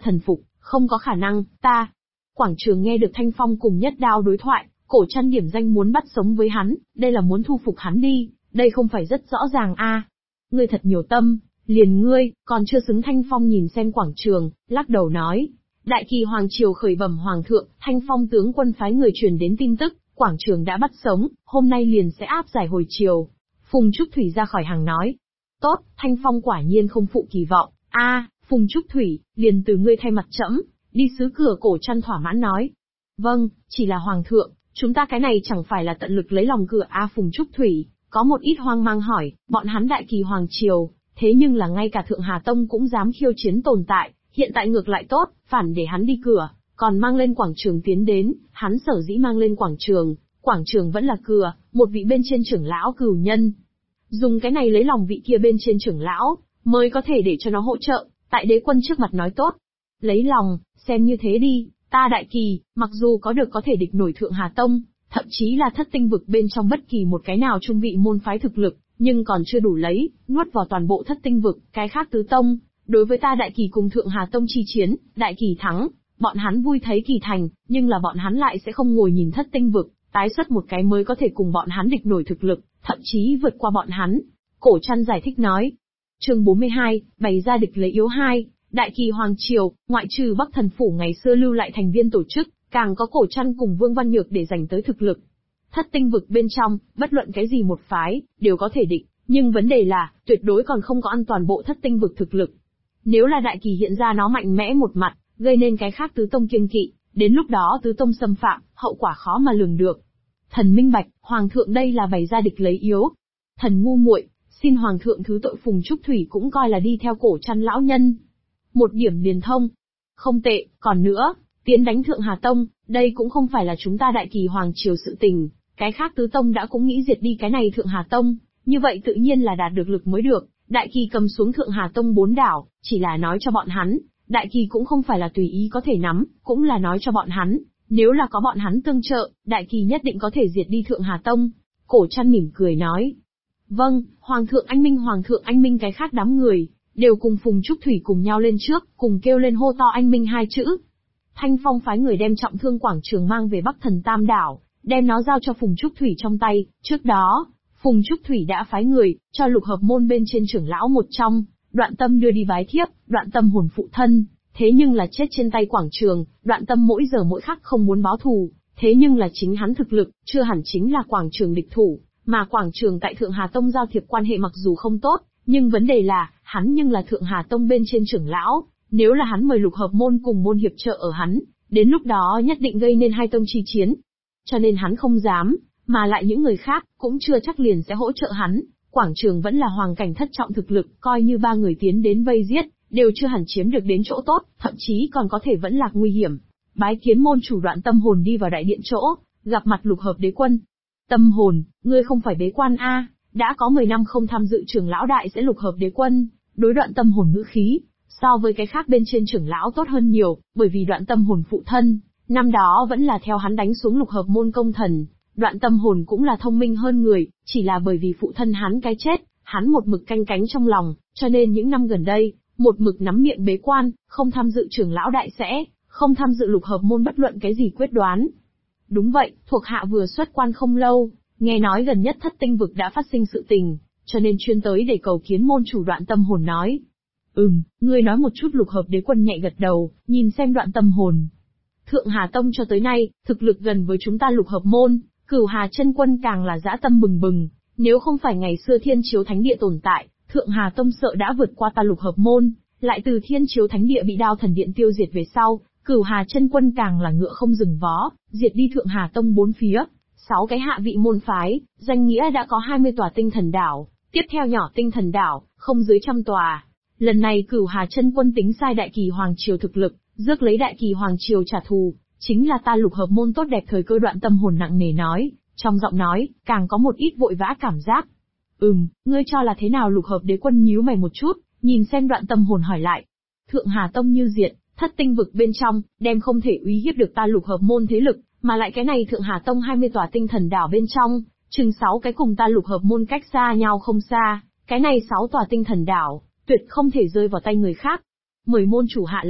Thần phục, không có khả năng, ta. Quảng Trường nghe được Thanh Phong cùng Nhất Đao đối thoại, Cổ Trăn điểm danh muốn bắt sống với hắn, đây là muốn thu phục hắn đi, đây không phải rất rõ ràng a? Ngươi thật nhiều tâm, liền ngươi, còn chưa xứng. Thanh Phong nhìn xem Quảng Trường, lắc đầu nói. Đại Kỳ Hoàng Triều khởi bẩm Hoàng thượng, Thanh Phong tướng quân phái người truyền đến tin tức, Quảng Trường đã bắt sống, hôm nay liền sẽ áp giải hồi triều. Phùng Trúc Thủy ra khỏi hàng nói. Tốt, Thanh Phong quả nhiên không phụ kỳ vọng. Phùng Trúc Thủy, liền từ ngươi thay mặt trẫm đi sứ cửa. Cổ Trăn thỏa mãn nói. Vâng, chỉ là Hoàng thượng, chúng ta cái này chẳng phải là tận lực lấy lòng cửa Phùng Trúc Thủy, có một ít hoang mang hỏi, bọn hắn Đại Kỳ Hoàng Triều, thế nhưng là ngay cả Thượng Hà Tông cũng dám khiêu chiến tồn tại, hiện tại ngược lại tốt, phản để hắn đi cửa, còn mang lên Quảng Trường tiến đến, hắn sở dĩ mang lên Quảng Trường vẫn là cửa, một vị bên trên trưởng lão cửu nhân. Dùng cái này lấy lòng vị kia bên trên trưởng lão, mới có thể để cho nó hỗ trợ, tại đế quân trước mặt nói tốt. Lấy lòng, xem như thế đi, ta Đại Kỳ, mặc dù có được có thể địch nổi Thượng Hà Tông, thậm chí là thất tinh vực bên trong bất kỳ một cái nào trung vị môn phái thực lực, nhưng còn chưa đủ lấy, nuốt vào toàn bộ thất tinh vực, cái khác tứ tông. Đối với ta Đại Kỳ cùng Thượng Hà Tông chi chiến, Đại Kỳ thắng, bọn hắn vui thấy kỳ thành, nhưng là bọn hắn lại sẽ không ngồi nhìn thất tinh vực, tái xuất một cái mới có thể cùng bọn hắn địch nổi thực lực, thậm chí vượt qua bọn hắn. Cổ Trăn giải thích nói. Chương 42, bày ra địch lấy yếu 2, Đại Kỳ Hoàng Triều, ngoại trừ Bắc Thần Phủ ngày xưa lưu lại thành viên tổ chức, càng có Cổ Trăn cùng Vương Văn Nhược để giành tới thực lực. Thất tinh vực bên trong, bất luận cái gì một phái, đều có thể địch, nhưng vấn đề là, tuyệt đối còn không có ăn toàn bộ thất tinh vực thực lực. Nếu là Đại Kỳ hiện ra nó mạnh mẽ một mặt, gây nên cái khác tứ tông kiêng kỵ, đến lúc đó tứ tông xâm phạm, hậu quả khó mà lường được. Thần minh bạch, Hoàng thượng đây là bày ra địch lấy yếu. Thần ngu muội, xin Hoàng thượng thứ tội. Phùng Trúc Thủy cũng coi là đi theo Cổ Trăn lão nhân. Một điểm liền thông. Không tệ, còn nữa, tiến đánh Thượng Hà Tông, đây cũng không phải là chúng ta Đại Kỳ Hoàng Triều sự tình, cái khác tứ tông đã cũng nghĩ diệt đi cái này Thượng Hà Tông, như vậy tự nhiên là đạt được lực mới được. Đại Kỳ cầm xuống Thượng Hà Tông 4 đảo, chỉ là nói cho bọn hắn, Đại Kỳ cũng không phải là tùy ý có thể nắm, cũng là nói cho bọn hắn, nếu là có bọn hắn tương trợ, Đại Kỳ nhất định có thể diệt đi Thượng Hà Tông. Cổ Trăn mỉm cười nói. Vâng, Hoàng thượng anh minh. Cái khác đám người, đều cùng Phùng Trúc Thủy cùng nhau lên trước, cùng kêu lên hô to anh minh 2 chữ. Thanh Phong phái người đem trọng thương Quảng Trường mang về Bắc Thần Tam Đảo, đem nó giao cho Phùng Trúc Thủy trong tay. Trước đó, Phùng Trúc Thủy đã phái người, cho lục hợp môn bên trên trưởng lão một trong, Đoạn Tâm đưa đi bái thiếp, Đoạn Tâm hồn phụ thân, thế nhưng là chết trên tay Quảng Trường. Đoạn Tâm mỗi giờ mỗi khắc không muốn báo thù, thế nhưng là chính hắn thực lực, chưa hẳn chính là Quảng Trường địch thủ, mà Quảng Trường tại Thượng Hà Tông giao thiệp quan hệ mặc dù không tốt, nhưng vấn đề là, hắn nhưng là Thượng Hà Tông bên trên trưởng lão, nếu là hắn mời lục hợp môn cùng môn hiệp trợ ở hắn, đến lúc đó nhất định gây nên hai tông chi chiến. Cho nên hắn không dám, mà lại những người khác, cũng chưa chắc liền sẽ hỗ trợ hắn. Quảng Trường vẫn là hoàng cảnh thất trọng thực lực, coi như 3 người tiến đến vây giết, đều chưa hẳn chiếm được đến chỗ tốt, thậm chí còn có thể vẫn lạc nguy hiểm. Bái kiến môn chủ Đoạn Tâm hồn đi vào đại điện chỗ, gặp mặt lục hợp đế quân. Tâm hồn, ngươi không phải bế quan a? Đã có 10 năm không tham dự trưởng lão đại sẽ lục hợp đế quân. Đối Đoạn Tâm hồn ngữ khí, so với cái khác bên trên trưởng lão tốt hơn nhiều, bởi vì Đoạn Tâm hồn phụ thân, năm đó vẫn là theo hắn đánh xuống lục hợp môn công thần. Đoạn Tâm hồn cũng là thông minh hơn người, chỉ là bởi vì phụ thân hắn cái chết, hắn một mực canh cánh trong lòng, cho nên những năm gần đây, một mực nắm miệng bế quan, không tham dự trưởng lão đại sẽ, không tham dự lục hợp môn bất luận cái gì quyết đoán. Đúng vậy, thuộc hạ vừa xuất quan không lâu, nghe nói gần nhất thất tinh vực đã phát sinh sự tình, cho nên chuyên tới để cầu kiến môn chủ. Đoạn Tâm hồn nói. Ngươi nói một chút. Lục hợp đế quân nhẹ gật đầu, nhìn xem Đoạn Tâm hồn. Thượng Hà Tông cho tới nay, thực lực gần với chúng ta lục hợp môn, Cửu Hà chân quân càng là dã tâm bừng bừng, nếu không phải ngày xưa Thiên Chiếu Thánh Địa tồn tại, Thượng Hà Tông sợ đã vượt qua ta lục hợp môn, lại từ Thiên Chiếu Thánh Địa bị Đao Thần Điện tiêu diệt về sau, Cửu Hà chân quân càng là ngựa không dừng vó, diệt đi Thượng Hà Tông 4 phía, 6 cái hạ vị môn phái, danh nghĩa đã có 20 tòa tinh thần đảo, tiếp theo nhỏ tinh thần đảo, không dưới 100 tòa. Lần này Cửu Hà chân quân tính sai Đại Kỳ Hoàng Triều thực lực, rước lấy Đại Kỳ Hoàng Triều trả thù, chính là ta lục hợp môn tốt đẹp thời cơ. Đoạn Tâm hồn nặng nề nói, trong giọng nói, càng có một ít vội vã cảm giác. Ngươi cho là thế nào? Lục hợp đế quân nhíu mày một chút, nhìn xem Đoạn Tâm hồn hỏi lại. Thượng Hà Tông như diệt, thất tinh vực bên trong, đem không thể uy hiếp được ta lục hợp môn thế lực, mà lại cái này Thượng Hà Tông 20 tòa tinh thần đảo bên trong, chừng 6 cái cùng ta lục hợp môn cách xa nhau không xa, cái này 6 tòa tinh thần đảo, tuyệt không thể rơi vào tay người khác. Mời môn chủ hạ lệnh,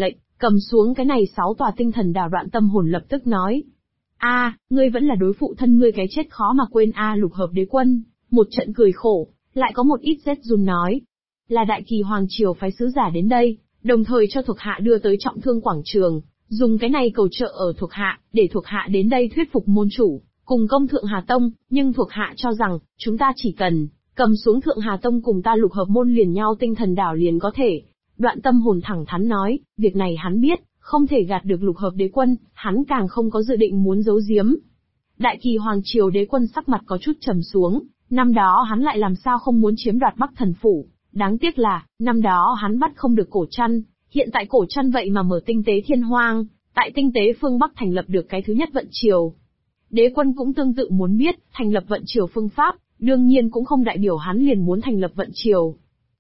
cầm xuống cái này 6 tòa tinh thần đảo. Đoạn Tâm Hồn lập tức nói. Ngươi vẫn là đối phụ thân ngươi, cái chết khó mà quên Lục Hợp Đế Quân, một trận cười khổ, lại có một ít rét run nói. Là Đại Kỳ Hoàng Triều phái sứ giả đến đây, đồng thời cho thuộc hạ đưa tới Trọng Thương Quảng Trường, dùng cái này cầu trợ ở thuộc hạ, để thuộc hạ đến đây thuyết phục môn chủ, cùng công Thượng Hà Tông, nhưng thuộc hạ cho rằng, chúng ta chỉ cần cầm xuống Thượng Hà Tông cùng ta Lục Hợp Môn liền nhau tinh thần đảo liền có thể. Đoạn Tâm Hồn thẳng thắn nói, việc này hắn biết, không thể gạt được Lục Hợp Đế Quân, hắn càng không có dự định muốn giấu giếm. Đại Kỳ Hoàng Triều Đế Quân sắc mặt có chút trầm xuống, năm đó hắn lại làm sao không muốn chiếm đoạt Bắc Thần Phủ, đáng tiếc là, năm đó hắn bắt không được Cổ Trăn, hiện tại Cổ Trăn vậy mà mở tinh tế Thiên Hoang, tại tinh tế phương Bắc thành lập được cái thứ nhất vận triều. Đế Quân cũng tương tự muốn biết, thành lập vận triều phương pháp, đương nhiên cũng không đại biểu hắn liền muốn thành lập vận triều.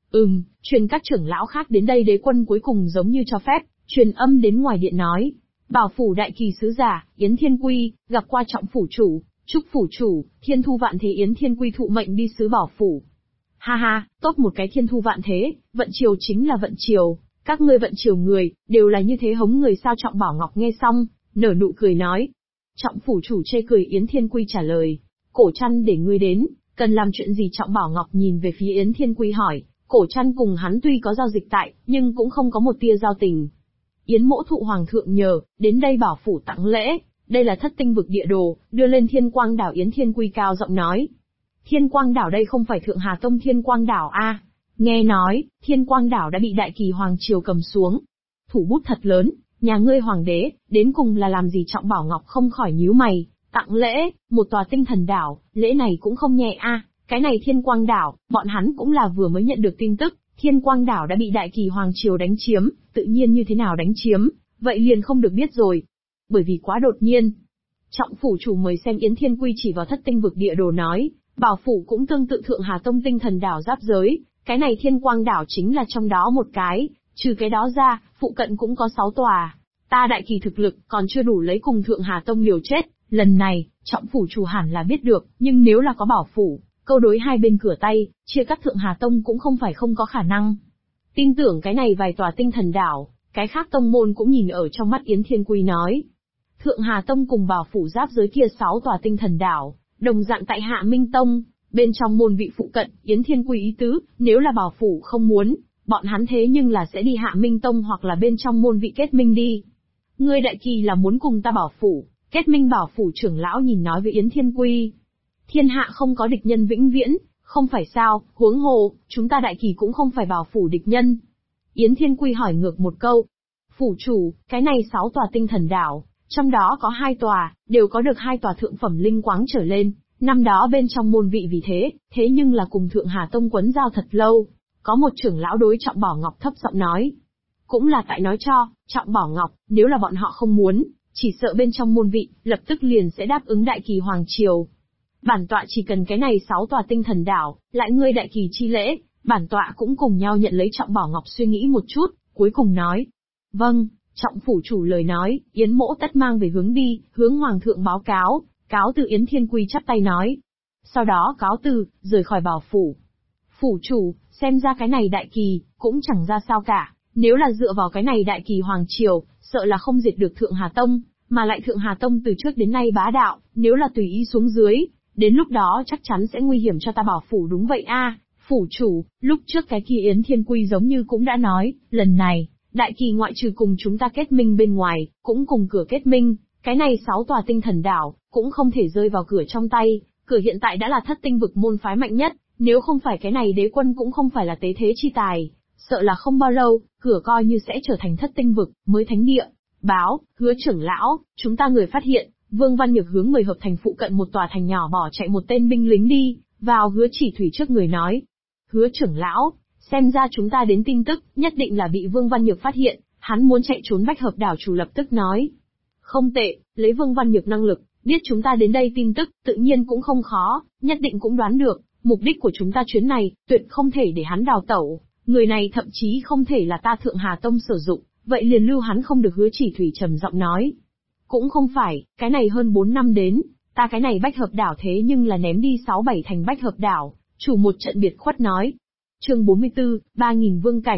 Truyền các trưởng lão khác đến đây. Đế Quân cuối cùng giống như cho phép, truyền âm đến ngoài điện nói. Bảo phủ Đại Kỳ sứ giả, Yến Thiên Quy, gặp qua Trọng phủ chủ, Trúc phủ chủ, Thiên Thu Vạn Thế. Yến Thiên Quy thụ mệnh đi sứ Bảo phủ. Ha, tốt một cái Thiên Thu Vạn Thế, vận triều chính là vận triều, các ngươi vận triều người, đều là như thế hống người sao? Trọng Bảo Ngọc nghe xong, nở nụ cười nói. Trọng phủ chủ chê cười. Yến Thiên Quy trả lời, Cổ Trăn để ngươi đến, cần làm chuyện gì? Trọng Bảo Ngọc nhìn về phía Yến Thiên Quy hỏi. Cổ Trăn cùng hắn tuy có giao dịch tại, nhưng cũng không có một tia giao tình. Yến mỗ thụ hoàng thượng nhờ, đến đây Bảo phủ tặng lễ, đây là Thất Tinh vực địa đồ, đưa lên Thiên Quang đảo. Yến Thiên Quy cao giọng nói. Thiên Quang đảo đây không phải Thượng Hà Tông Thiên Quang đảo Nghe nói, Thiên Quang đảo đã bị Đại Kỳ Hoàng Triều cầm xuống. Thủ bút thật lớn, nhà ngươi hoàng đế, đến cùng là làm gì? Trọng Bảo Ngọc không khỏi nhíu mày, tặng lễ, một tòa tinh thần đảo, lễ này cũng không nhẹ Cái này Thiên Quang đảo, bọn hắn cũng là vừa mới nhận được tin tức, Thiên Quang đảo đã bị Đại Kỳ Hoàng Triều đánh chiếm, tự nhiên như thế nào đánh chiếm, vậy liền không được biết rồi. Bởi vì quá đột nhiên. Trọng phủ chủ mời xem. Yến Thiên Quy chỉ vào Thất Tinh vực địa đồ nói, Bảo phủ cũng tương tự Thượng Hà Tông tinh thần đảo giáp giới, cái này Thiên Quang đảo chính là trong đó một cái, trừ cái đó ra, phụ cận cũng có 6 tòa. Ta Đại Kỳ thực lực còn chưa đủ lấy cùng Thượng Hà Tông liều chết, lần này, Trọng phủ chủ hẳn là biết được, nhưng nếu là có Bảo phủ, câu đối hai bên cửa tay, chia cắt Thượng Hà Tông cũng không phải không có khả năng. Tin tưởng cái này vài tòa tinh thần đảo, cái khác tông môn cũng nhìn ở trong mắt. Yến Thiên Quy nói. Thượng Hà Tông cùng Bảo phủ giáp giới kia 6 tòa tinh thần đảo, đồng dạng tại Hạ Minh Tông, bên trong môn vị phụ cận. Yến Thiên Quy ý tứ, nếu là Bảo phủ không muốn, bọn hắn thế nhưng là sẽ đi Hạ Minh Tông hoặc là bên trong môn vị kết minh đi. Ngươi Đại Kỳ là muốn cùng ta Bảo phủ, kết minh? Bảo phủ trưởng lão nhìn nói với Yến Thiên Quy. Thiên hạ không có địch nhân vĩnh viễn, không phải sao? Huống hồ, chúng ta Đại Kỳ cũng không phải Bảo phủ địch nhân. Yến Thiên Quy hỏi ngược một câu. Phủ chủ, cái này 6 tòa tinh thần đảo, trong đó có 2 tòa, đều có được 2 tòa thượng phẩm linh quáng trở lên. Năm đó bên trong môn vị vì thế nhưng là cùng Thượng Hà Tông quấn giao thật lâu. Có một trưởng lão đối Trọng Bảo Ngọc thấp giọng nói. Cũng là tại nói cho, Trọng Bảo Ngọc, nếu là bọn họ không muốn, chỉ sợ bên trong môn vị, lập tức liền sẽ đáp ứng Đại Kỳ Hoàng Triều. Bản tọa chỉ cần cái này 6 tòa tinh thần đảo, lại ngươi Đại Kỳ chi lễ, bản tọa cũng cùng nhau nhận lấy. Trọng Bảo Ngọc suy nghĩ một chút, cuối cùng nói. Vâng, Trọng phủ chủ lời nói, Yến mỗ tất mang về hướng đi, hướng Hoàng thượng báo cáo, cáo từ. Yến Thiên Quy chắp tay nói. Sau đó cáo từ, rời khỏi Bảo phủ. Phủ chủ, xem ra cái này Đại Kỳ, cũng chẳng ra sao cả, nếu là dựa vào cái này Đại Kỳ Hoàng Triều, sợ là không diệt được Thượng Hà Tông, mà lại Thượng Hà Tông từ trước đến nay bá đạo, nếu là tùy ý xuống dưới, đến lúc đó chắc chắn sẽ nguy hiểm cho ta Bảo phủ. Đúng vậy phủ chủ, lúc trước cái kia Yến Thiên Quy giống như cũng đã nói, lần này, Đại Kỳ ngoại trừ cùng chúng ta kết minh bên ngoài, cũng cùng cửa kết minh, cái này 6 tòa tinh thần đảo, cũng không thể rơi vào cửa trong tay, cửa hiện tại đã là Thất Tinh vực môn phái mạnh nhất, nếu không phải cái này Đế Quân cũng không phải là tế thế chi tài, sợ là không bao lâu, cửa coi như sẽ trở thành Thất Tinh vực, mới thánh địa. Báo, Hứa trưởng lão, chúng ta người phát hiện, Vương Văn Nhược hướng 10 hợp thành phụ cận một tòa thành nhỏ bỏ chạy một tên binh lính đi, vào. Hứa Chỉ Thủy trước người nói. Hứa trưởng lão, xem ra chúng ta đến tin tức, nhất định là bị Vương Văn Nhược phát hiện, hắn muốn chạy trốn. Bách Hợp đảo chủ lập tức nói. Không tệ, lấy Vương Văn Nhược năng lực, biết chúng ta đến đây tin tức, tự nhiên cũng không khó, nhất định cũng đoán được, mục đích của chúng ta chuyến này, tuyệt không thể để hắn đào tẩu, người này thậm chí không thể là ta Thượng Hà Tông sử dụng, vậy liền lưu hắn không được. Hứa Chỉ Thủy trầm giọng nói. Cũng không phải, cái này hơn 4 năm đến, ta cái này Bách Hợp đảo thế nhưng là ném đi 6-7 thành Bách Hợp đảo, chủ một trận biệt khuất nói. Chương 44, 3000 vương cảnh,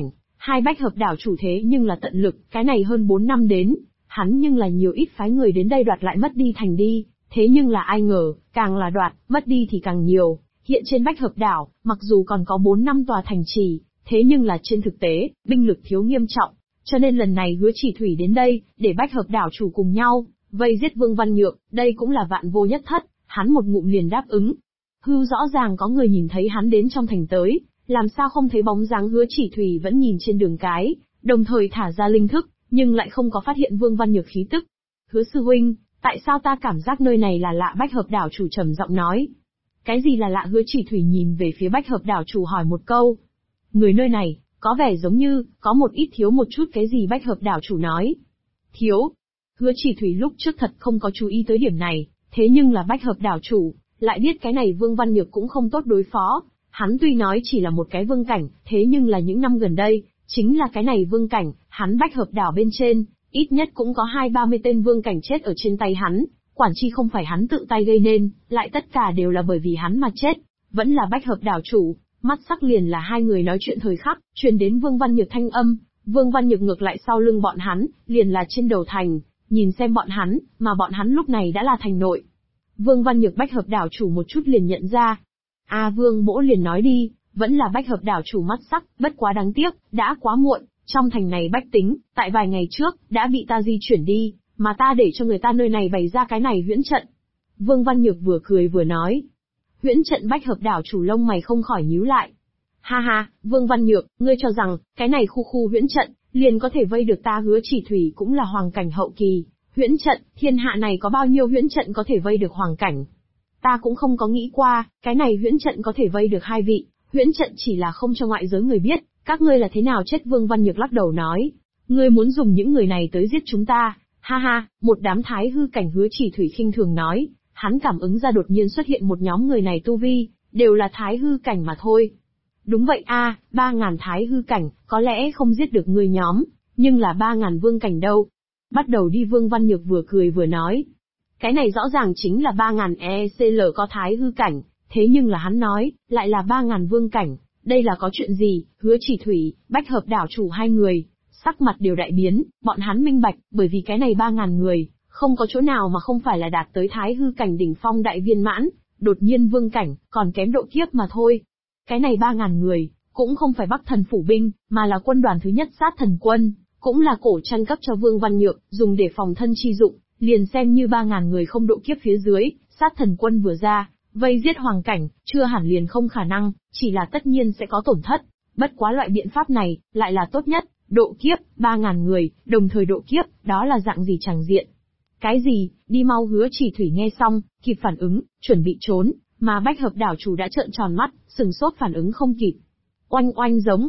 Hai bách hợp đảo chủ thế nhưng là tận lực, cái này hơn 4 năm đến, hắn nhưng là nhiều ít phái người đến đây đoạt lại mất đi thành đi, thế nhưng là ai ngờ, càng là đoạt, mất đi thì càng nhiều. Hiện trên bách hợp đảo, mặc dù còn có 4 năm tòa thành trì, thế nhưng là trên thực tế, binh lực thiếu nghiêm trọng, cho nên lần này Hứa Chỉ Thủy đến đây, để bách hợp đảo chủ cùng nhau, vây giết Vương Văn Nhược, đây cũng là vạn vô nhất thất, hắn một ngụm liền đáp ứng. Rõ ràng có người nhìn thấy hắn đến trong thành tới, làm sao không thấy bóng dáng Hứa Chỉ Thủy vẫn nhìn trên đường cái, đồng thời thả ra linh thức, nhưng lại không có phát hiện Vương Văn Nhược khí tức. Hứa sư huynh, tại sao ta cảm giác nơi này là lạ? Bách hợp đảo chủ trầm giọng nói. Cái gì là lạ? Hứa Chỉ Thủy nhìn về phía bách hợp đảo chủ hỏi một câu. Người nơi này, có vẻ giống như, có một ít thiếu một chút. Cái gì? Bách hợp đảo chủ nói. Thiếu. Hứa Chỉ Thủy lúc trước thật không có chú ý tới điểm này, thế nhưng là bách hợp đảo chủ, lại biết cái này Vương Văn Nhược cũng không tốt đối phó. Hắn tuy nói chỉ là một cái vương cảnh, thế nhưng là những năm gần đây, chính là cái này vương cảnh, hắn bách hợp đảo bên trên, ít nhất cũng có 20-30 tên vương cảnh chết ở trên tay hắn, quản chi không phải hắn tự tay gây nên, lại tất cả đều là bởi vì hắn mà chết, vẫn là bách hợp đảo chủ. Mắt sắc liền là hai người nói chuyện thời khắc, truyền đến Vương Văn Nhược thanh âm, Vương Văn Nhược ngược lại sau lưng bọn hắn, liền là trên đầu thành, nhìn xem bọn hắn, mà bọn hắn lúc này đã là thành nội. Vương Văn Nhược bách hợp đảo chủ một chút liền nhận ra. Vương Mỗ liền nói đi, vẫn là bách hợp đảo chủ mắt sắc, bất quá đáng tiếc, đã quá muộn, trong thành này bách tính, tại vài ngày trước, đã bị ta di chuyển đi, mà ta để cho người ta nơi này bày ra cái này huyễn trận. Vương Văn Nhược vừa cười vừa nói. Huyễn trận? bách hợp đảo chủ lông mày không khỏi nhíu lại. Ha ha, Vương Văn Nhược, ngươi cho rằng, cái này khu huyễn trận, liền có thể vây được ta? Hứa Chỉ Thủy cũng là hoàng cảnh hậu kỳ, huyễn trận, thiên hạ này có bao nhiêu huyễn trận có thể vây được hoàng cảnh? Ta cũng không có nghĩ qua, cái này huyễn trận có thể vây được hai vị, huyễn trận chỉ là không cho ngoại giới người biết, các ngươi là thế nào chết? Vương Văn Nhược lắc đầu nói, ngươi muốn dùng những người này tới giết chúng ta, ha ha, một đám thái hư cảnh. Hứa Chỉ Thủy khinh thường nói, hắn cảm ứng ra đột nhiên xuất hiện một nhóm người này tu vi, đều là thái hư cảnh mà thôi. Đúng vậy 3.000 thái hư cảnh, có lẽ không giết được ngươi nhóm, nhưng là 3.000 vương cảnh đâu. Bắt đầu đi. Vương Văn Nhược vừa cười vừa nói. Cái này rõ ràng chính là 3.000 ECL có thái hư cảnh, thế nhưng là hắn nói, lại là 3.000 vương cảnh, đây là có chuyện gì? Hứa Chỉ Thủy, bách hợp đảo chủ hai người, sắc mặt đều đại biến, bọn hắn minh bạch, bởi vì cái này 3.000 người, không có chỗ nào mà không phải là đạt tới thái hư cảnh đỉnh phong đại viên mãn, đột nhiên vương cảnh, còn kém độ kiếp mà thôi. Cái này 3.000 người, cũng không phải Bắc Thần phủ binh, mà là quân đoàn thứ nhất sát thần quân, cũng là cổ trăn cấp cho Vương Văn Nhược, dùng để phòng thân chi dụng, liền xem như 3.000 người không độ kiếp phía dưới, sát thần quân vừa ra, vây giết hoàng cảnh, chưa hẳn liền không khả năng, chỉ là tất nhiên sẽ có tổn thất. Bất quá loại biện pháp này, lại là tốt nhất, độ kiếp, 3.000 người, đồng thời độ kiếp, đó là dạng gì tràng diện? Cái gì? Đi mau. Hứa Chỉ Thủy nghe xong, kịp phản ứng, chuẩn bị trốn, mà bách hợp đảo chủ đã trợn tròn mắt, sừng sốt phản ứng không kịp. Oanh oanh giống.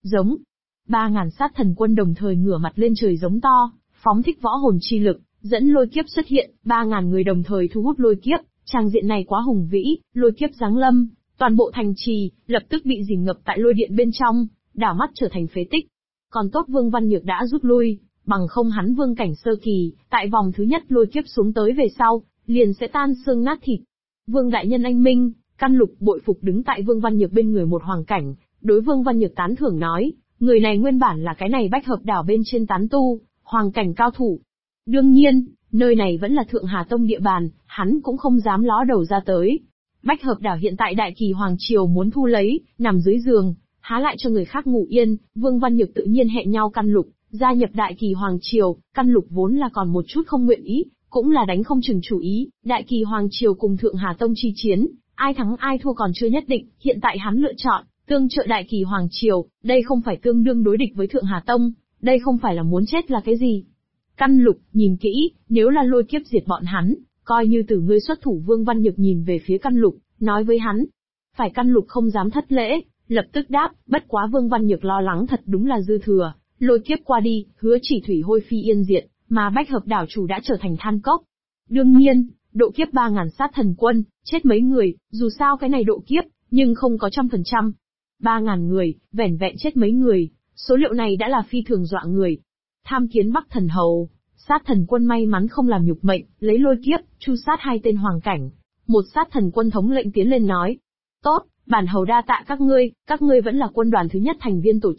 3.000 sát thần quân đồng thời ngửa mặt lên trời giống to, phóng thích võ hồn chi lực, dẫn lôi kiếp xuất hiện, 3.000 người đồng thời thu hút lôi kiếp, tràng diện này quá hùng vĩ, lôi kiếp giáng lâm, toàn bộ thành trì, lập tức bị dìm ngập tại lôi điện bên trong, đảo mắt trở thành phế tích. Còn tốt Vương Văn Nhược đã rút lui, bằng không hắn vương cảnh sơ kỳ, tại vòng thứ nhất lôi kiếp xuống tới về sau, liền sẽ tan xương nát thịt. Vương đại nhân anh minh, Căn Lục bội phục đứng tại Vương Văn Nhược bên người một hoàng cảnh, đối Vương Văn Nhược tán thưởng nói, người này nguyên bản là cái này bách hợp đảo bên trên tán tu, hoàng cảnh cao thủ. Đương nhiên, nơi này vẫn là Thượng Hà Tông địa bàn, hắn cũng không dám ló đầu ra tới. Bách hợp đảo hiện tại Đại Kỳ Hoàng Triều muốn thu lấy, nằm dưới giường, há lại cho người khác ngủ yên. Vương Văn Nhược tự nhiên hẹn nhau Căn Lục, gia nhập Đại Kỳ Hoàng Triều. Căn Lục vốn là còn một chút không nguyện ý, cũng là đánh không chừng chủ ý. Đại Kỳ Hoàng Triều cùng Thượng Hà Tông chi chiến, ai thắng ai thua còn chưa nhất định, hiện tại hắn lựa chọn tương trợ Đại Kỳ Hoàng Triều, đây không phải tương đương đối địch với Thượng Hà Tông, đây không phải là muốn chết là cái gì. Căn Lục, nhìn kỹ, nếu là lôi kiếp diệt bọn hắn, coi như từ ngươi xuất thủ. Vương Văn Nhược nhìn về phía Căn Lục, nói với hắn. Phải. Căn Lục không dám thất lễ, lập tức đáp, bất quá Vương Văn Nhược lo lắng thật đúng là dư thừa, lôi kiếp qua đi, Hứa Chỉ Thủy hôi phi yên diệt, mà bách hợp đảo chủ đã trở thành than cốc. Đương nhiên, độ kiếp 3.000 sát thần quân, chết mấy người, dù sao cái này độ kiếp, nhưng không có 100%. 3.000 người, vẻn vẹn chết mấy người, số liệu này đã là phi thường dọa người. Tham kiến Bắc Thần Hầu, sát thần quân may mắn không làm nhục mệnh, lấy lôi kiếp, chu sát 2 tên hoàng cảnh. Một sát thần quân thống lệnh tiến lên nói. Tốt, bản hầu đa tạ các ngươi vẫn là quân đoàn thứ nhất thành viên tổ chức,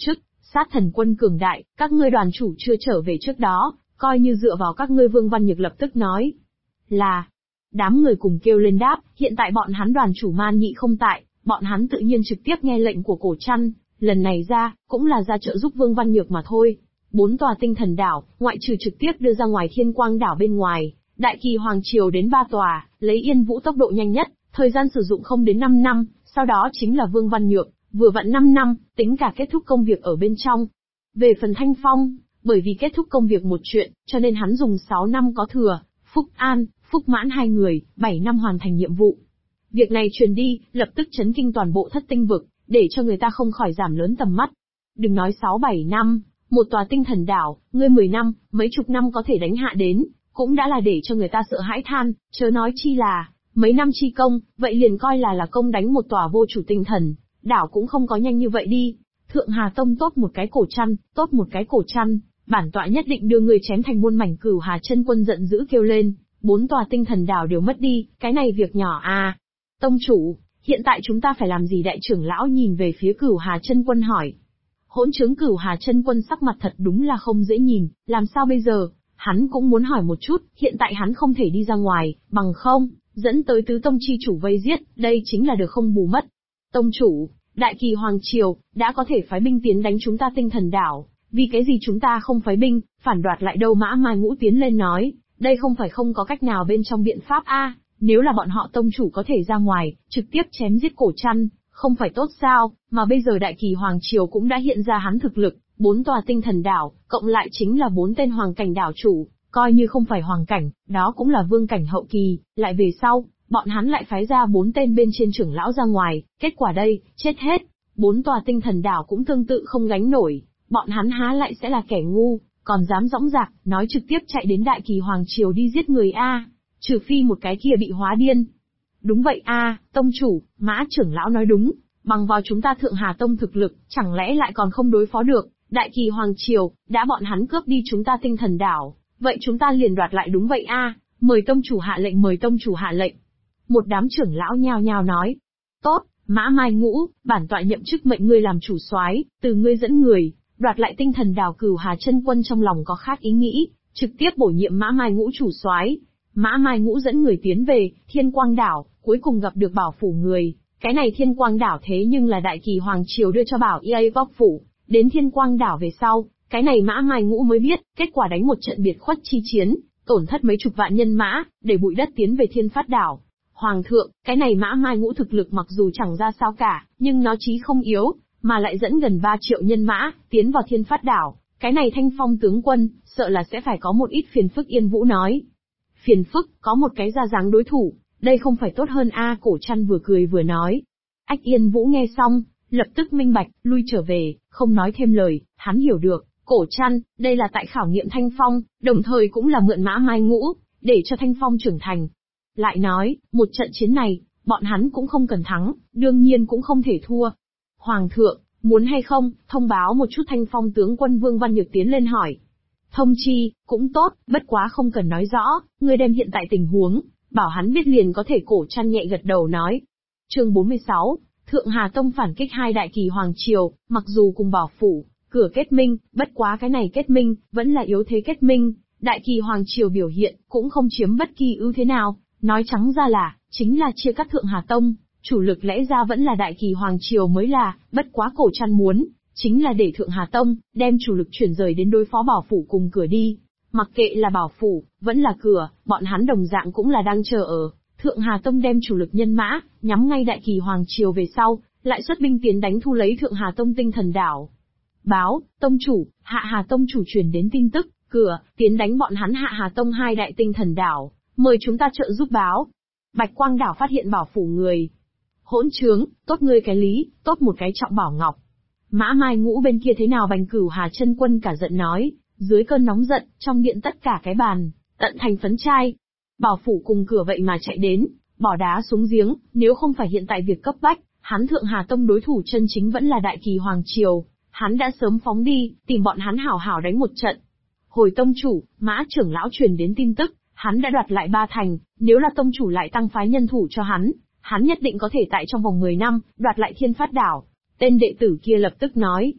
Sát thần quân cường đại, các ngươi đoàn chủ chưa trở về trước đó, coi như dựa vào các ngươi. Vương Văn Nhược lập tức nói. Là. Đám người cùng kêu lên đáp, hiện tại bọn hắn đoàn chủ Man Nhị không tại, bọn hắn tự nhiên trực tiếp nghe lệnh của Cổ Trăn, lần này ra, cũng là ra trợ giúp Vương Văn Nhược mà thôi. 4 tòa tinh thần đảo, ngoại trừ trực tiếp đưa ra ngoài Thiên Quang đảo bên ngoài, Đại Kỳ Hoàng Triều đến 3 tòa, lấy Yên Vũ tốc độ nhanh nhất, thời gian sử dụng không đến 5 năm, sau đó chính là Vương Văn Nhược, vừa vặn 5 năm, tính cả kết thúc công việc ở bên trong. Về phần Thanh Phong, bởi vì kết thúc công việc một chuyện, cho nên hắn dùng 6 năm có thừa, Phúc An, Phúc Mãn hai người, 7 năm hoàn thành nhiệm vụ. Việc này truyền đi, lập tức chấn kinh toàn bộ Thất Tinh vực, để cho người ta không khỏi giảm lớn tầm mắt. Đừng nói 6-7 năm, một tòa tinh thần đảo, ngươi 10 năm, mấy chục năm có thể đánh hạ đến, cũng đã là để cho người ta sợ hãi than, chớ nói chi là, mấy năm chi công, vậy liền coi là công đánh một tòa vô chủ tinh thần, đảo cũng không có nhanh như vậy đi. Thượng Hà Tông tốt một cái Cổ Trăn, tốt một cái Cổ Trăn, bản tọa nhất định đưa người chém thành muôn mảnh. Cửu Hà Chân Quân giận dữ kêu lên, 4 tòa tinh thần đảo đều mất đi, cái này việc nhỏ à. Tông chủ, hiện tại chúng ta phải làm gì? Đại trưởng lão nhìn về phía Cửu Hà Chân Quân hỏi. Hỗn trướng Cửu Hà Chân Quân sắc mặt thật đúng là không dễ nhìn, làm sao bây giờ? Hắn cũng muốn hỏi một chút, hiện tại hắn không thể đi ra ngoài, bằng không, dẫn tới tứ tông chi chủ vây giết, đây chính là được không bù mất. Tông chủ, Đại Kỳ Hoàng Triều, đã có thể phái binh tiến đánh chúng ta tinh thần đảo, vì cái gì chúng ta không phái binh, phản đoạt lại đâu? Mã Mai Ngũ tiến lên nói, đây không phải không có cách nào bên trong biện pháp a, nếu là bọn họ tông chủ có thể ra ngoài, trực tiếp chém giết Cổ Trăn, không phải tốt sao, mà bây giờ Đại Kỳ Hoàng Triều cũng đã hiện ra hắn thực lực, 4 tòa tinh thần đảo, cộng lại chính là 4 tên hoàng cảnh đảo chủ, coi như không phải hoàng cảnh, đó cũng là vương cảnh hậu kỳ, lại về sau, bọn hắn lại phái ra 4 tên bên trên trưởng lão ra ngoài, kết quả đây, chết hết, 4 tòa tinh thần đảo cũng tương tự không gánh nổi, bọn hắn há lại sẽ là kẻ ngu, còn dám dõng dạc, nói trực tiếp chạy đến Đại Kỳ Hoàng Triều đi giết người a, trừ phi một cái kia bị hóa điên. Đúng vậy a, tông chủ, Mã trưởng lão nói đúng, bằng vào chúng ta Thượng Hà Tông thực lực, chẳng lẽ lại còn không đối phó được, Đại Kỳ Hoàng Triều, đã bọn hắn cướp đi chúng ta tinh thần đảo, vậy chúng ta liền đoạt lại. Đúng vậy a, mời tông chủ hạ lệnh, mời tông chủ hạ lệnh. Một đám trưởng lão nhao nhao nói. Tốt, Mã Mai Ngũ, bản tọa nhậm chức mệnh ngươi làm chủ soái, từ ngươi dẫn người, đoạt lại tinh thần đảo. Cửu Hà Chân Quân trong lòng có khác ý nghĩ, trực tiếp bổ nhiệm Mã Mai Ngũ chủ soái. Mã Mai Ngũ dẫn người tiến về Thiên Quang đảo, cuối cùng gặp được Bảo phủ người. Cái này Thiên Quang đảo thế nhưng là Đại Kỳ Hoàng Triều đưa cho Bảo Yê Vóc phủ. Đến Thiên Quang đảo về sau, cái này Mã Mai Ngũ mới biết, kết quả đánh một trận biệt khuất chi chiến, tổn thất mấy chục vạn nhân mã, để bụi đất tiến về Thiên Phát đảo. Hoàng thượng, cái này Mã Mai Ngũ thực lực mặc dù chẳng ra sao cả, nhưng nó chí không yếu, mà lại dẫn gần 3 triệu nhân mã, tiến vào Thiên Phát đảo. Cái này Thanh Phong tướng quân, sợ là sẽ phải có một ít phiền phức. Yên Vũ nói. Phiền phức, có một cái ra dáng đối thủ, đây không phải tốt hơn a? Cổ Trăn vừa cười vừa nói. Ách Yên Vũ nghe xong, lập tức minh bạch, lui trở về, không nói thêm lời, hắn hiểu được, Cổ Trăn, đây là tại khảo nghiệm Thanh Phong, đồng thời cũng là mượn Mã Mai Ngũ, để cho Thanh Phong trưởng thành. Lại nói, một trận chiến này, bọn hắn cũng không cần thắng, đương nhiên cũng không thể thua. Hoàng thượng, muốn hay không, thông báo một chút? Thanh Phong tướng quân Vương Văn Nhược tiến lên hỏi. Thông chi, cũng tốt, bất quá không cần nói rõ, ngươi đem hiện tại tình huống, bảo hắn biết liền có thể. Cổ Trăn nhẹ gật đầu nói. Chương 46, Thượng Hà Tông phản kích hai Đại Kỳ Hoàng Triều, mặc dù cùng Bảo phủ, cửa kết minh, bất quá cái này kết minh, vẫn là yếu thế kết minh, Đại Kỳ Hoàng Triều biểu hiện, cũng không chiếm bất kỳ ưu thế nào, nói trắng ra là, chính là chia cắt Thượng Hà Tông, chủ lực lẽ ra vẫn là Đại Kỳ Hoàng Triều mới là, bất quá Cổ Trăn muốn, chính là để Thượng Hà Tông, đem chủ lực chuyển rời đến đối phó Bảo phủ cùng cửa đi. Mặc kệ là Bảo phủ, vẫn là cửa, bọn hắn đồng dạng cũng là đang chờ ở. Thượng Hà Tông đem chủ lực nhân mã, nhắm ngay Đại Kỳ Hoàng Triều về sau, lại xuất binh tiến đánh thu lấy Thượng Hà Tông tinh thần đảo. Báo, tông chủ, Hạ Hà Tông chủ truyền đến tin tức, cửa, tiến đánh bọn hắn Hạ Hà Tông hai đại tinh thần đảo, mời chúng ta trợ giúp. Báo. Bạch Quang đảo phát hiện Bảo phủ người. Hỗn trướng, tốt ngươi cái lý, tốt một cái Trọng Bảo Ngọc. Mã Mai Ngũ bên kia thế nào? Bành Cửu Hà Chân Quân cả giận nói, dưới cơn nóng giận, trong điện tất cả cái bàn, tận thành phấn chai. Bảo phủ cùng cửa vậy mà chạy đến, bỏ đá xuống giếng, nếu không phải hiện tại việc cấp bách, hắn Thượng Hà Tông đối thủ chân chính vẫn là Đại Kỳ Hoàng Triều, hắn đã sớm phóng đi, tìm bọn hắn hảo hảo đánh một trận. Hồi tông chủ, Mã trưởng lão truyền đến tin tức, hắn đã đoạt lại 3 thành, nếu là tông chủ lại tăng phái nhân thủ cho hắn nhất định có thể tại trong vòng 10 năm, đoạt lại Thiên Phát đảo. Tên đệ tử kia lập tức nói.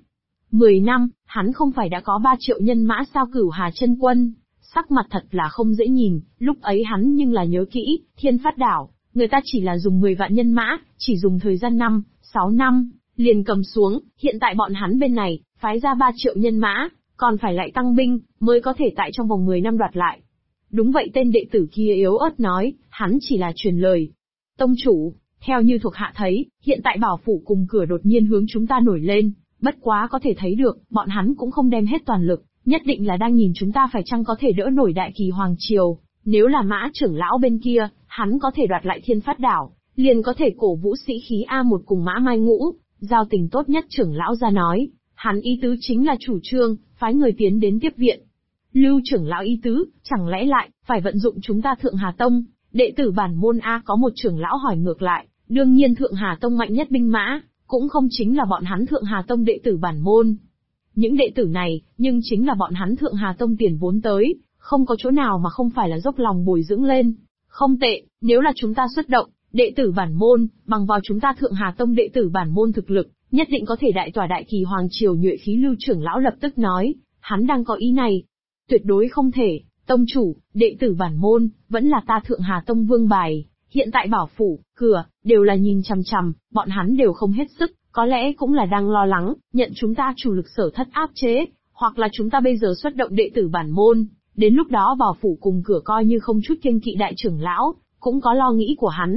10 năm, hắn không phải đã có 3 triệu nhân mã sao Cửu Hà chân quân? Sắc mặt thật là không dễ nhìn, lúc ấy hắn nhưng là nhớ kỹ, Thiên Phát đảo, người ta chỉ là dùng 10 vạn nhân mã, chỉ dùng thời gian 6 năm, liền cầm xuống, hiện tại bọn hắn bên này, phái ra 3 triệu nhân mã, còn phải lại tăng binh, mới có thể tại trong vòng 10 năm đoạt lại. Đúng vậy, tên đệ tử kia yếu ớt nói, hắn chỉ là truyền lời. Tông chủ, theo như thuộc hạ thấy, hiện tại bảo phủ cùng cửa đột nhiên hướng chúng ta nổi lên, bất quá có thể thấy được, bọn hắn cũng không đem hết toàn lực, nhất định là đang nhìn chúng ta phải chăng có thể đỡ nổi Đại Kỳ Hoàng Triều. Nếu là Mã trưởng lão bên kia, hắn có thể đoạt lại Thiên Phát đảo, liền có thể cổ vũ sĩ khí A1 cùng Mã Mai Ngũ, giao tình tốt nhất trưởng lão ra nói, hắn ý tứ chính là chủ trương, phái người tiến đến tiếp viện. Lưu trưởng lão ý tứ, chẳng lẽ lại, phải vận dụng chúng ta Thượng Hà Tông, đệ tử bản môn A? Có một trưởng lão hỏi ngược lại, đương nhiên Thượng Hà Tông mạnh nhất binh mã, cũng không chính là bọn hắn Thượng Hà Tông đệ tử bản môn. Những đệ tử này, nhưng chính là bọn hắn Thượng Hà Tông tiền vốn tới, không có chỗ nào mà không phải là dốc lòng bồi dưỡng lên. Không tệ, nếu là chúng ta xuất động, đệ tử bản môn, bằng vào chúng ta Thượng Hà Tông đệ tử bản môn thực lực, nhất định có thể đại tỏa Đại Kỳ Hoàng Triều nhuệ khí. Lưu trưởng lão lập tức nói, hắn đang có ý này. Tuyệt đối không thể, tông chủ, đệ tử bản môn, vẫn là ta Thượng Hà Tông vương bài, hiện tại bảo phủ, cửa, đều là nhìn chằm chằm, bọn hắn đều không hết sức, có lẽ cũng là đang lo lắng, nhận chúng ta chủ lực sở thất áp chế, hoặc là chúng ta bây giờ xuất động đệ tử bản môn, đến lúc đó bảo phủ cùng cửa coi như không chút kiêng kỵ đại trưởng lão, cũng có lo nghĩ của hắn.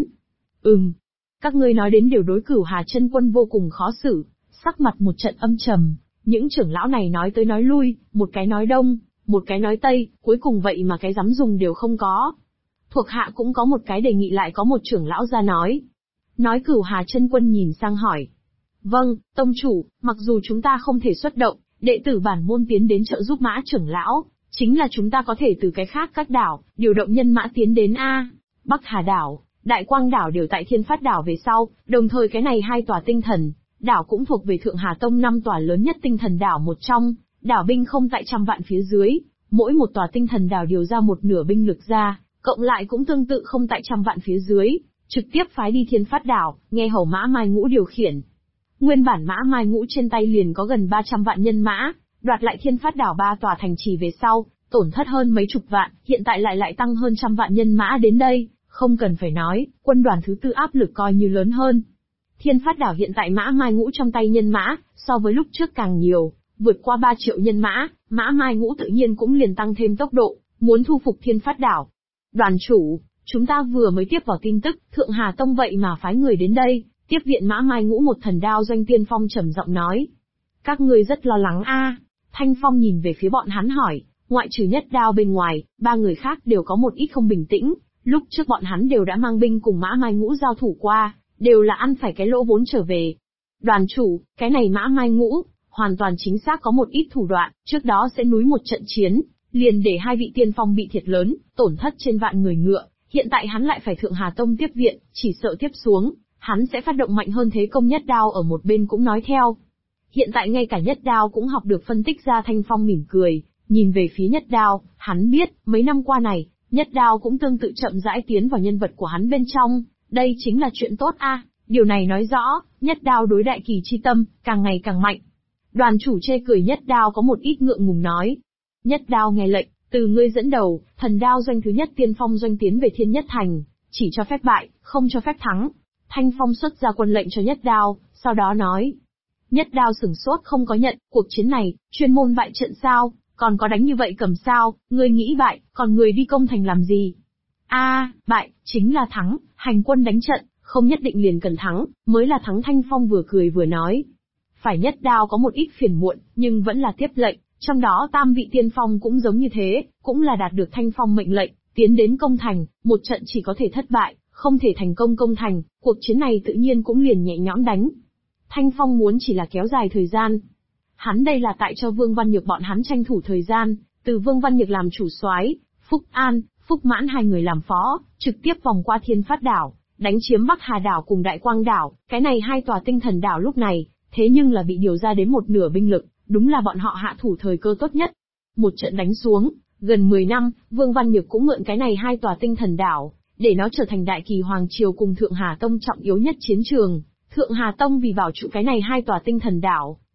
Các ngươi nói đến điều đối Cửu Hà chân quân vô cùng khó xử, sắc mặt một trận âm trầm, những trưởng lão này nói tới nói lui, một cái nói đông, một cái nói tây, cuối cùng vậy mà cái dám dùng đều không có. Thuộc hạ cũng có một cái đề nghị, lại có một trưởng lão ra nói. Cửu Hà chân quân nhìn sang hỏi. Vâng, tông chủ, mặc dù chúng ta không thể xuất động, đệ tử bản môn tiến đến trợ giúp Mã trưởng lão, chính là chúng ta có thể từ cái khác các đảo, điều động nhân mã tiến đến A. Bắc Hà đảo, Đại Quang đảo đều tại Thiên Phát đảo về sau, đồng thời cái này 2 tòa tinh thần đảo cũng thuộc về Thượng Hà Tông 5 tòa lớn nhất tinh thần đảo một trong, đảo binh không tại 100 vạn phía dưới, mỗi một tòa tinh thần đảo điều ra một nửa binh lực ra, cộng lại cũng tương tự không tại 100 vạn phía dưới, trực tiếp phái đi Thiên Phát đảo, nghe hầu Mã Mai Ngũ điều khiển. Nguyên bản Mã Mai Ngũ trên tay liền có gần 300 vạn nhân mã, đoạt lại Thiên Phát đảo 3 tòa thành trì về sau, tổn thất hơn mấy chục vạn, hiện tại lại tăng hơn 100 vạn nhân mã đến đây, không cần phải nói, quân đoàn thứ tư áp lực coi như lớn hơn. Thiên Phát đảo hiện tại Mã Mai Ngũ trong tay nhân mã, so với lúc trước càng nhiều, vượt qua 3 triệu nhân mã, Mã Mai Ngũ tự nhiên cũng liền tăng thêm tốc độ, muốn thu phục Thiên Phát đảo. Đoàn chủ, chúng ta vừa mới tiếp vào tin tức, Thượng Hà Tông vậy mà phái người đến đây, tiếp viện Mã Mai Ngũ. Một thần đao doanh tiên phong trầm giọng nói. Các ngươi rất lo lắng a? Thanh Phong nhìn về phía bọn hắn hỏi, ngoại trừ Nhất Đao bên ngoài, 3 người khác đều có một ít không bình tĩnh, lúc trước bọn hắn đều đã mang binh cùng Mã Mai Ngũ giao thủ qua, đều là ăn phải cái lỗ vốn trở về. Đoàn chủ, cái này Mã Mai Ngũ, hoàn toàn chính xác có một ít thủ đoạn, trước đó sẽ núi một trận chiến, liền để 2 vị tiên phong bị thiệt lớn, tổn thất trên vạn người ngựa, hiện tại hắn lại phải Thượng Hà Tông tiếp viện, chỉ sợ tiếp xuống, hắn sẽ phát động mạnh hơn thế công. Nhất Đao ở một bên cũng nói theo. Hiện tại ngay cả Nhất Đao cũng học được phân tích ra. Thanh Phong mỉm cười, nhìn về phía Nhất Đao, hắn biết, mấy năm qua này, Nhất Đao cũng tương tự chậm rãi tiến vào nhân vật của hắn bên trong, đây chính là chuyện tốt a. Điều này nói rõ, Nhất Đao đối Đại Kỳ chi tâm, càng ngày càng mạnh. Đoàn chủ chê cười. Nhất Đao có một ít ngượng ngùng nói. Nhất Đao nghe lệnh, từ ngươi dẫn đầu, thần đao doanh thứ nhất tiên phong doanh tiến về Thiên Nhất Thành, chỉ cho phép bại, không cho phép thắng. Thanh Phong xuất ra quân lệnh cho Nhất Đao, sau đó nói. Nhất Đao sửng sốt không có nhận, cuộc chiến này, chuyên môn bại trận sao, còn có đánh như vậy cầm sao, ngươi nghĩ bại, còn người đi công thành làm gì? Bại, chính là thắng, hành quân đánh trận, không nhất định liền cần thắng, mới là thắng. Thanh Phong vừa cười vừa nói. Phải. Nhất Đao có một ít phiền muộn, nhưng vẫn là tiếp lệnh, trong đó 3 vị tiên phong cũng giống như thế, cũng là đạt được Thanh Phong mệnh lệnh, tiến đến công thành, một trận chỉ có thể thất bại, không thể thành công công thành, cuộc chiến này tự nhiên cũng liền nhẹ nhõm đánh. Thanh Phong muốn chỉ là kéo dài thời gian. Hắn đây là tại cho Vương Văn Nhược bọn hắn tranh thủ thời gian, từ Vương Văn Nhược làm chủ soái, Phúc An, Phúc Mãn 2 người làm phó, trực tiếp vòng qua Thiên Phát đảo, đánh chiếm Bắc Hà đảo cùng Đại Quang đảo. Cái này 2 tòa tinh thần đảo lúc này, thế nhưng là bị điều ra đến một nửa binh lực, đúng là bọn họ hạ thủ thời cơ tốt nhất. Một trận đánh xuống, gần 10 năm, Vương Văn Nhược cũng mượn cái này 2 tòa tinh thần đảo, để nó trở thành Đại Kỳ Hoàng Triều cùng Thượng Hà Tông trọng yếu nhất chiến trường. Thượng Hà Tông vì bảo trụ cái này 2 tòa tinh thần đảo,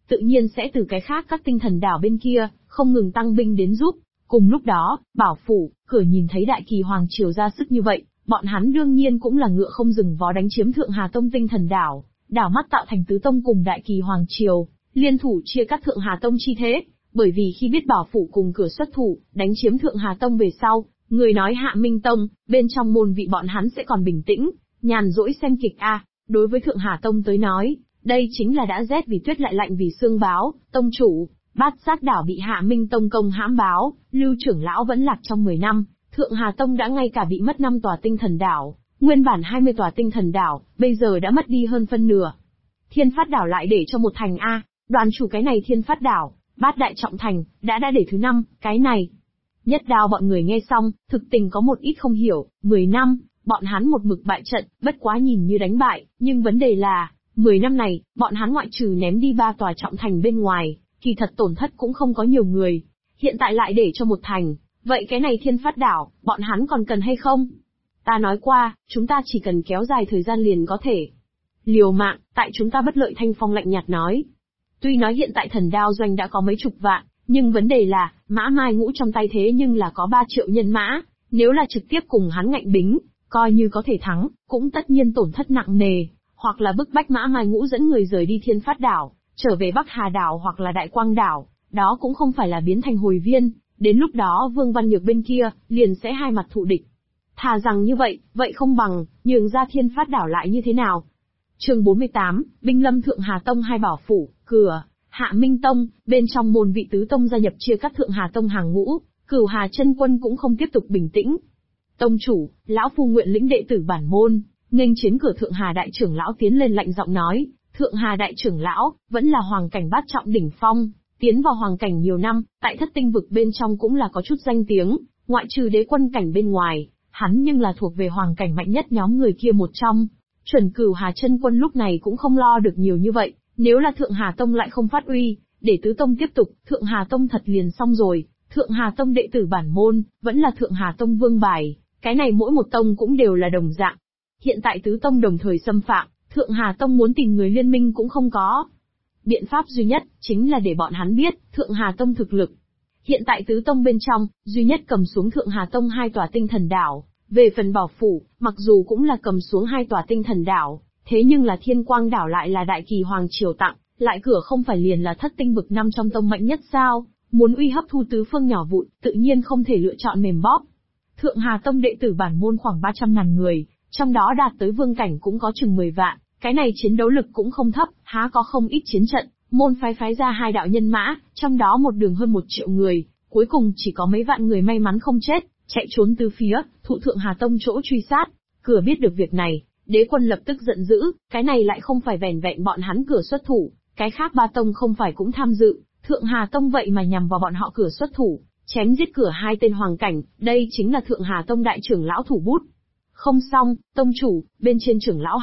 tự nhiên sẽ từ cái khác các tinh thần đảo bên kia, không ngừng tăng binh đến giúp. Cùng lúc đó, Bảo Phủ, Cửa nhìn thấy Đại Kỳ Hoàng Triều ra sức như vậy, bọn hắn đương nhiên cũng là ngựa không dừng vó đánh chiếm Thượng Hà Tông tinh thần đảo, đảo mắt tạo thành tứ tông cùng Đại Kỳ Hoàng Triều, liên thủ chia cắt Thượng Hà Tông chi thế. Bởi vì khi biết Bảo Phủ cùng Cửa xuất thủ, đánh chiếm Thượng Hà Tông về sau, người nói Hạ Minh Tông, bên trong môn vị bọn hắn sẽ còn bình tĩnh, nhàn rỗi xem kịch a. Đối với Thượng Hà Tông tới nói, đây chính là đã rét vì tuyết lại lạnh vì sương báo, tông chủ, Bát Giác đảo bị Hạ Minh Tông công hãm báo, Lưu trưởng lão vẫn lạc trong 10 năm, Thượng Hà Tông đã ngay cả bị mất 5 tòa tinh thần đảo, nguyên bản 20 tòa tinh thần đảo, bây giờ đã mất đi hơn phân nửa. Thiên Phát đảo lại để cho một thành a, đoàn chủ cái này Thiên Phát đảo, Bát Đại Trọng Thành, đã để thứ 5, cái này. Nhất Đao bọn người nghe xong, thực tình có một ít không hiểu, 10 năm, bọn hắn một mực bại trận, bất quá nhìn như đánh bại, nhưng vấn đề là, 10 năm này, bọn hắn ngoại trừ ném đi 3 tòa trọng thành bên ngoài, kỳ thật tổn thất cũng không có nhiều người. Hiện tại lại để cho một thành, vậy cái này Thiên Phát đảo, bọn hắn còn cần hay không? Ta nói qua, chúng ta chỉ cần kéo dài thời gian liền có thể. Liều mạng, tại chúng ta bất lợi. Thanh Phong lạnh nhạt nói. Tuy nói hiện tại Thần Đao doanh đã có mấy chục vạn, nhưng vấn đề là, Mã Mai Ngũ trong tay thế nhưng là có 3 triệu nhân mã, nếu là trực tiếp cùng hắn ngạnh bính, coi như có thể thắng, cũng tất nhiên tổn thất nặng nề, hoặc là bức bách Mã Mai Ngũ dẫn người rời đi Thiên Phát đảo, trở về Bắc Hà đảo hoặc là Đại Quang đảo, đó cũng không phải là biến thành hồi viên, đến lúc đó Vương Văn Nhược bên kia, liền sẽ hai mặt thù địch. Thà rằng như vậy, vậy không bằng, nhường ra Thiên Phát đảo lại như thế nào? Chương 48, Binh lâm Thượng Hà Tông hai Bảo Phủ, Cửa, Hạ Minh Tông, bên trong môn vị tứ tông gia nhập chia cắt Thượng Hà Tông hàng ngũ, Cửu Hà Chân Quân cũng không tiếp tục bình tĩnh. Tông chủ, lão phu nguyện lĩnh đệ tử bản môn, nghênh chiến cửa. Thượng Hà đại trưởng lão tiến lên lạnh giọng nói. Thượng Hà đại trưởng lão, vẫn là hoàng cảnh bát trọng đỉnh phong, tiến vào hoàng cảnh nhiều năm, tại thất tinh vực bên trong cũng là có chút danh tiếng, ngoại trừ đế quân cảnh bên ngoài, hắn nhưng là thuộc về hoàng cảnh mạnh nhất nhóm người kia một trong. Chuẩn Cửu Hà Chân Quân lúc này cũng không lo được nhiều như vậy, nếu là Thượng Hà Tông lại không phát uy, để tứ tông tiếp tục, Thượng Hà Tông thật liền xong rồi. Thượng Hà Tông đệ tử bản môn, vẫn là Thượng Hà Tông vương bài, cái này mỗi một tông cũng đều là đồng dạng. Hiện tại tứ tông đồng thời xâm phạm, Thượng Hà Tông muốn tìm người liên minh cũng không có. Biện pháp duy nhất, chính là để bọn hắn biết, Thượng Hà Tông thực lực. Hiện tại tứ tông bên trong, duy nhất cầm xuống Thượng Hà Tông 2 tòa tinh thần đảo. Về phần Bảo Phủ, mặc dù cũng là cầm xuống 2 tòa tinh thần đảo, thế nhưng là Thiên Quang đảo lại là Đại Kỳ Hoàng Triều tặng, lại Cửa không phải liền là thất tinh vực 5 trong tông mạnh nhất sao? Muốn uy hấp thu tứ phương nhỏ vụn, tự nhiên không thể lựa chọn mềm bóp. Thượng Hà Tông đệ tử bản môn khoảng 300.000 người, trong đó đạt tới vương cảnh cũng có chừng 10 vạn, cái này chiến đấu lực cũng không thấp, há có không ít chiến trận, môn phái ra 2 đạo nhân mã, trong đó một đường hơn 1 triệu người, cuối cùng chỉ có mấy vạn người may mắn không chết, chạy trốn từ phía, thụ Thượng Hà Tông chỗ truy sát. Cửa biết được việc này, đế quân lập tức giận dữ, cái này lại không phải vẻn vẹn bọn hắn Cửa xuất thủ, cái khác 3 tông không phải cũng tham dự, Thượng Hà Tông vậy mà nhằm vào bọn họ Cửa xuất thủ, chém giết Cửa 2 tên hoàng cảnh, đây chính là Thượng Hà Tông đại trưởng lão thủ bút. Không xong, tông chủ, bên trên trưởng lão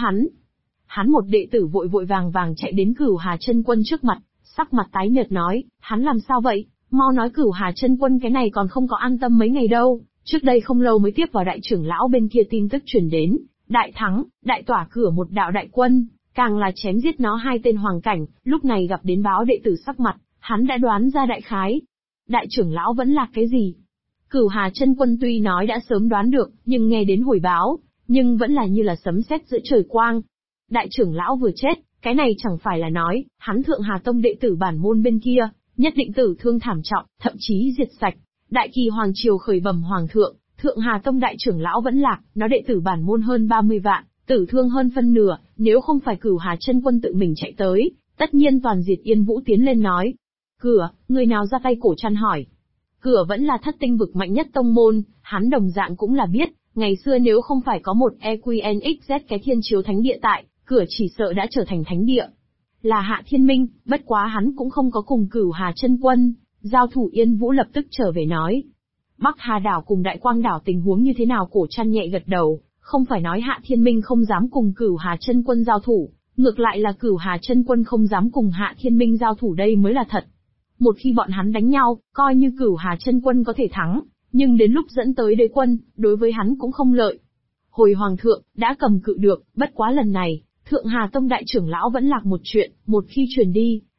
hắn một đệ tử vội vàng chạy đến Cửu Hà Chân Quân trước mặt, sắc mặt tái nhợt nói, hắn làm sao vậy? Mau nói Cửu Hà Chân Quân cái này còn không có an tâm mấy ngày đâu, trước đây không lâu mới tiếp vào đại trưởng lão bên kia tin tức truyền đến, đại thắng, đại tỏa Cửa một đạo đại quân, càng là chém giết nó 2 tên hoàng cảnh, lúc này gặp đến báo đệ tử sắc mặt, hắn đã đoán ra đại khái. Đại trưởng lão vẫn là cái gì? Cửu Hà Chân Quân tuy nói đã sớm đoán được, nhưng nghe đến hồi báo, nhưng vẫn là như là sấm sét giữa trời quang. Đại trưởng lão vừa chết, cái này chẳng phải là nói, hắn Thượng Hà Tông đệ tử bản môn bên kia, nhất định tử thương thảm trọng, thậm chí diệt sạch. Đại Kỳ Hoàng Triều khởi bẩm Hoàng thượng, Thượng Hà Tông đại trưởng lão vẫn lạc, nó đệ tử bản môn hơn 30 vạn, tử thương hơn phân nửa, nếu không phải Cửu Hà Chân Quân tự mình chạy tới, tất nhiên toàn diệt. Yên Vũ tiến lên nói. Cửa, người nào ra tay? Cổ Trăn hỏi. Cửa vẫn là thất tinh vực mạnh nhất tông môn, hắn đồng dạng cũng là biết, ngày xưa nếu không phải có một EQNXZ cái thiên chiếu thánh địa tại, Cửa chỉ sợ đã trở thành thánh địa. Là Hạ Thiên Minh, bất quá hắn cũng không có cùng Cửu Hà Chân Quân giao thủ. Yên Vũ lập tức trở về nói. Bắc Hà đảo cùng Đại Quang đảo tình huống như thế nào? Cổ Trăn nhẹ gật đầu, không phải nói Hạ Thiên Minh không dám cùng Cửu Hà Chân Quân giao thủ, ngược lại là Cửu Hà Chân Quân không dám cùng Hạ Thiên Minh giao thủ, đây mới là thật. Một khi bọn hắn đánh nhau, coi như Cửu Hà Chân Quân có thể thắng, nhưng đến lúc dẫn tới đế quân, đối với hắn cũng không lợi. Hồi Hoàng thượng, đã cầm cự được, bất quá lần này, Thượng Hà Tông đại trưởng lão vẫn lạc một chuyện, một khi truyền đi,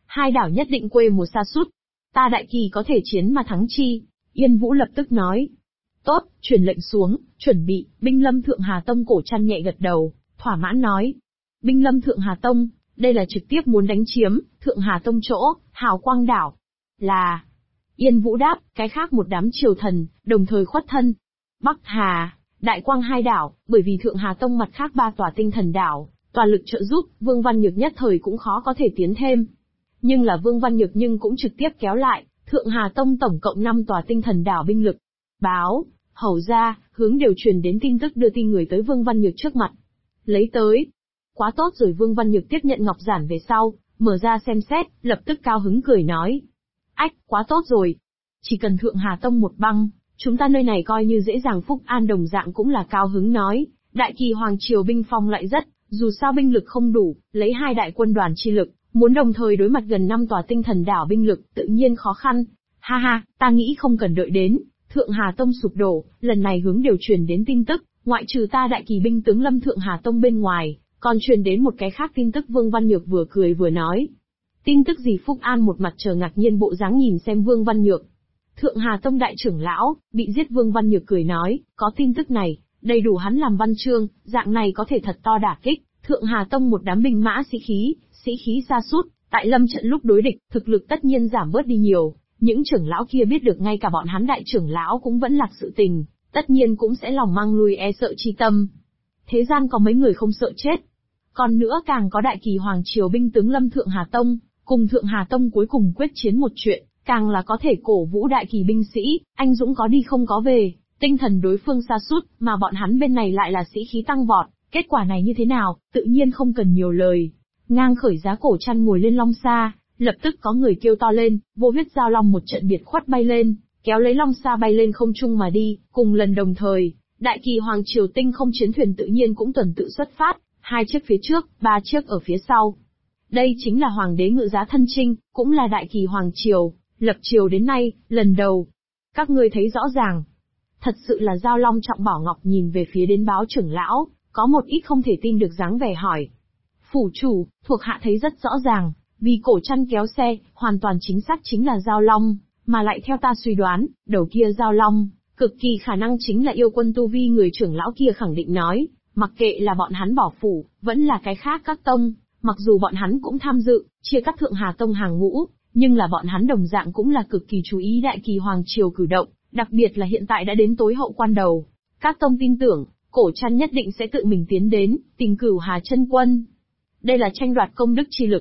hai đảo nhất định quê mùa sa sút. Ta Đại Kỳ có thể chiến mà thắng chi. Yên Vũ lập tức nói. Tốt, truyền lệnh xuống, chuẩn bị, binh lâm Thượng Hà Tông. Cổ Trăn nhẹ gật đầu, thỏa mãn nói. Binh lâm Thượng Hà Tông, đây là trực tiếp muốn đánh chiếm Thượng Hà Tông chỗ, Hào Quang đảo. Là. Yên Vũ đáp, cái khác một đám triều thần, đồng thời khuất thân. Bắc Hà, Đại Quang hai đảo, bởi vì Thượng Hà Tông mặt khác ba tòa tinh thần đảo, toàn lực trợ giúp, Vương Văn Nhược nhất thời cũng khó có thể tiến thêm. Nhưng là Vương Văn Nhược nhưng cũng trực tiếp kéo lại, Thượng Hà Tông tổng cộng 5 tòa tinh thần đảo binh lực. Báo, hầu ra, hướng đều truyền đến tin tức đưa tin người tới Vương Văn Nhược trước mặt. Lấy tới. Quá tốt rồi. Vương Văn Nhược tiếp nhận ngọc giản về sau, mở ra xem xét, lập tức cao hứng cười nói. Ách, quá tốt rồi. Chỉ cần Thượng Hà Tông một băng, chúng ta nơi này coi như dễ dàng. Phúc An đồng dạng cũng là cao hứng nói, Đại Kỳ Hoàng Triều binh phong lại rất, dù sao binh lực không đủ, lấy hai đại quân đoàn chi lực, muốn đồng thời đối mặt gần 5 tòa tinh thần đảo binh lực, tự nhiên khó khăn. Ha ha, ta nghĩ không cần đợi đến Thượng Hà Tông sụp đổ, lần này hướng đều truyền đến tin tức, ngoại trừ ta Đại Kỳ binh tướng lâm Thượng Hà Tông bên ngoài, còn truyền đến một cái khác tin tức. Vương Văn Nhược vừa cười vừa nói. Tin tức gì? Phúc An một mặt chờ ngạc nhiên bộ dáng nhìn xem Vương Văn Nhược. Thượng Hà Tông đại trưởng lão, bị giết. Vương Văn Nhược cười nói, có tin tức này, đầy đủ hắn làm văn chương, dạng này có thể thật to đả kích. Thượng Hà Tông một đám binh mã sĩ khí sa sút, tại lâm trận lúc đối địch, thực lực tất nhiên giảm bớt đi nhiều. Những trưởng lão kia biết được ngay cả bọn hắn đại trưởng lão cũng vẫn lạc sự tình, tất nhiên cũng sẽ lòng mang lui e sợ chi tâm. Thế gian có mấy người không sợ chết. Còn nữa càng có Đại Kỳ Hoàng Triều binh tướng lâm Thượng Hà Tông, cùng Thượng Hà Tông cuối cùng quyết chiến một chuyện, càng là có thể cổ vũ Đại Kỳ binh sĩ, anh dũng có đi không có về, tinh thần đối phương sa sút, mà bọn hắn bên này lại là sĩ khí tăng vọt. Kết quả này như thế nào, tự nhiên không cần nhiều lời. Ngang khởi giá. Cổ Trăn ngồi lên long xa, lập tức có người kêu to lên, vô huyết giao long một trận biệt khuất bay lên, kéo lấy long xa bay lên không trung mà đi. Cùng lần đồng thời, Đại Kỳ Hoàng Triều tinh không chiến thuyền tự nhiên cũng tuần tự xuất phát, 2 chiếc phía trước, 3 chiếc ở phía sau. Đây chính là Hoàng đế ngự giá thân chinh, cũng là Đại Kỳ Hoàng Triều, lập triều đến nay, lần đầu. Các ngươi thấy rõ ràng. Thật sự là Giao Long. Trọng Bảo Ngọc nhìn về phía đến báo trưởng lão, có một ít không thể tin được dáng vẻ hỏi. Phủ chủ, thuộc hạ thấy rất rõ ràng, vì Cổ Trăn kéo xe, hoàn toàn chính xác chính là Giao Long, mà lại theo ta suy đoán, đầu kia Giao Long, cực kỳ khả năng chính là yêu quân tu vi. Người trưởng lão kia khẳng định nói, mặc kệ là bọn hắn bỏ phủ, vẫn là cái khác các tông, mặc dù bọn hắn cũng tham dự, chia cắt Thượng Hà Tông hàng ngũ, nhưng là bọn hắn đồng dạng cũng là cực kỳ chú ý Đại Kỳ Hoàng Triều cử động, đặc biệt là hiện tại đã đến tối hậu quan đầu. Các tông tin tưởng, Cổ Trăn nhất định sẽ tự mình tiến đến, tìm Cửu Hà chân quân. Đây là tranh đoạt công đức chi lực.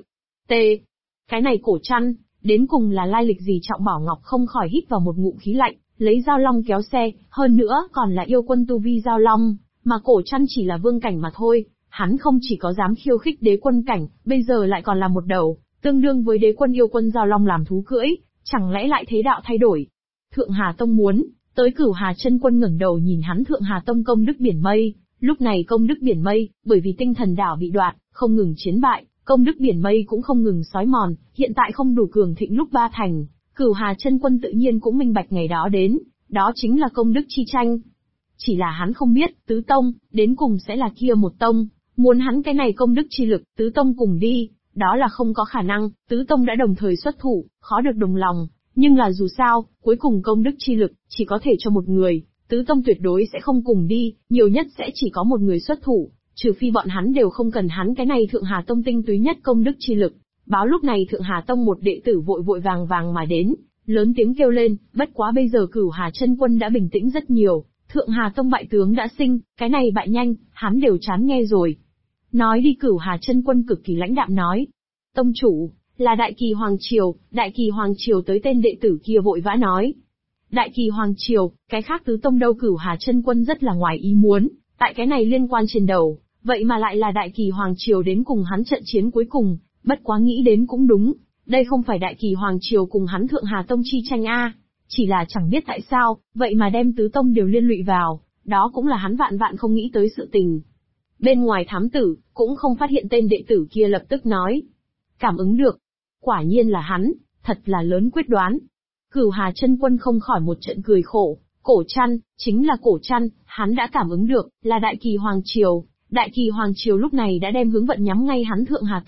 Cái này Cổ Trăn, đến cùng là lai lịch gì? Trọng Bảo Ngọc không khỏi hít vào một ngụm khí lạnh, lấy Giao Long kéo xe, hơn nữa còn là yêu quân tu vi Giao Long, mà Cổ Trăn chỉ là vương cảnh mà thôi. Hắn không chỉ có dám khiêu khích đế quân cảnh, bây giờ lại còn là một đầu, tương đương với đế quân yêu quân Giao Long làm thú cưỡi, chẳng lẽ lại thế đạo thay đổi? Thượng Hà Tông muốn tới Cửu Hà chân quân ngẩng đầu nhìn hắn. Thượng Hà Tông công đức biển mây, lúc này công đức biển mây, bởi vì tinh thần đảo bị đoạt, không ngừng chiến bại, công đức biển mây cũng không ngừng xói mòn, hiện tại không đủ cường thịnh lúc 3 thành. Cửu Hà chân quân tự nhiên cũng minh bạch ngày đó đến, đó chính là công đức chi tranh. Chỉ là hắn không biết, tứ tông, đến cùng sẽ là kia một tông, muốn hắn cái này công đức chi lực, tứ tông cùng đi, đó là không có khả năng. Tứ tông đã đồng thời xuất thủ, khó được đồng lòng, nhưng là dù sao, cuối cùng công đức chi lực, chỉ có thể cho một người, tứ tông tuyệt đối sẽ không cùng đi, nhiều nhất sẽ chỉ có một người xuất thủ, trừ phi bọn hắn đều không cần hắn cái này Thượng Hà Tông tinh túy nhất công đức chi lực. Báo lúc này Thượng Hà Tông một đệ tử vội vội vàng mà đến, lớn tiếng kêu lên, bất quá bây giờ Cửu Hà chân quân đã bình tĩnh rất nhiều, Thượng Hà Tông bại tướng đã sinh, cái này bại nhanh, hắn đều chán nghe rồi. Nói đi. Cửu Hà chân quân cực kỳ lãnh đạm nói. Tông chủ, là Đại Kỳ Hoàng Triều. Đại Kỳ Hoàng Triều tới tên đệ tử kia vội vã nói. Đại Kỳ Hoàng Triều, cái khác tứ tông đâu? Cửu Hà chân quân rất là ngoài ý muốn, tại cái này liên quan trên đầu, vậy mà lại là Đại Kỳ Hoàng Triều đến cùng hắn trận chiến cuối cùng, bất quá nghĩ đến cũng đúng, đây không phải Đại Kỳ Hoàng Triều cùng hắn Thượng Hà Tông chi tranh a, chỉ là chẳng biết tại sao, vậy mà đem tứ tông đều liên lụy vào, đó cũng là hắn vạn vạn không nghĩ tới sự tình. Bên ngoài thám tử, cũng không phát hiện tên đệ tử kia lập tức nói. Cảm ứng được. Quả nhiên là hắn, thật là lớn quyết đoán. Cửu Hà chân quân không khỏi một trận cười khổ, Cổ Trăn, chính là Cổ Trăn, hắn đã cảm ứng được, là Đại Kỳ Hoàng Triều. Đại Kỳ Hoàng Triều lúc này đã đem hướng vận nhắm ngay hắn Thượng Hà Tông,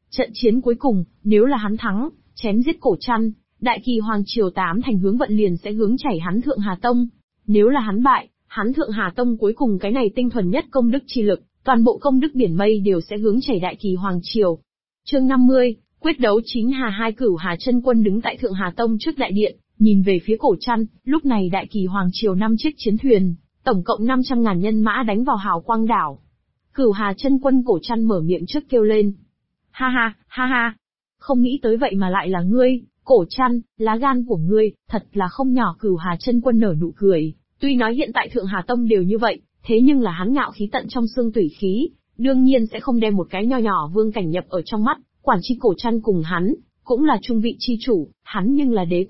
Trận chiến cuối cùng, nếu là hắn thắng, chém giết Cổ Trăn, Đại Kỳ Hoàng Triều 8 thành hướng vận liền sẽ hướng chảy hắn Thượng Hà Tông. Nếu là hắn bại, hắn Thượng Hà Tông cuối cùng cái này tinh thuần nhất công đức chi lực, toàn bộ công đức biển mây đều sẽ hướng chảy Đại Kỳ Hoàng Triều. Chương 50, quyết đấu chín hà. Hai Cửu Hà chân quân đứng tại Thượng Hà Tông trước đại điện, nhìn về phía Cổ Trăn. Lúc này Đại Kỳ Hoàng Triều 5 chiếc chiến thuyền, tổng cộng 500.000 nhân mã đánh vào Hào Quang đảo. Cửu Hà chân quân Cổ Trăn mở miệng trước kêu lên. Ha ha, ha ha. Không nghĩ tới vậy mà lại là ngươi, Cổ Trăn, lá gan của ngươi, thật là không nhỏ. Cửu Hà chân quân nở nụ cười, tuy nói hiện tại Thượng Hà Tông đều như vậy, thế nhưng là hắn ngạo khí tận trong xương tủy khí, đương nhiên sẽ không đem một cái nho nhỏ vương cảnh nhập ở trong mắt. Quản chi Cổ Trăn cùng hắn, cũng là trung vị chi chủ, hắn nhưng là đế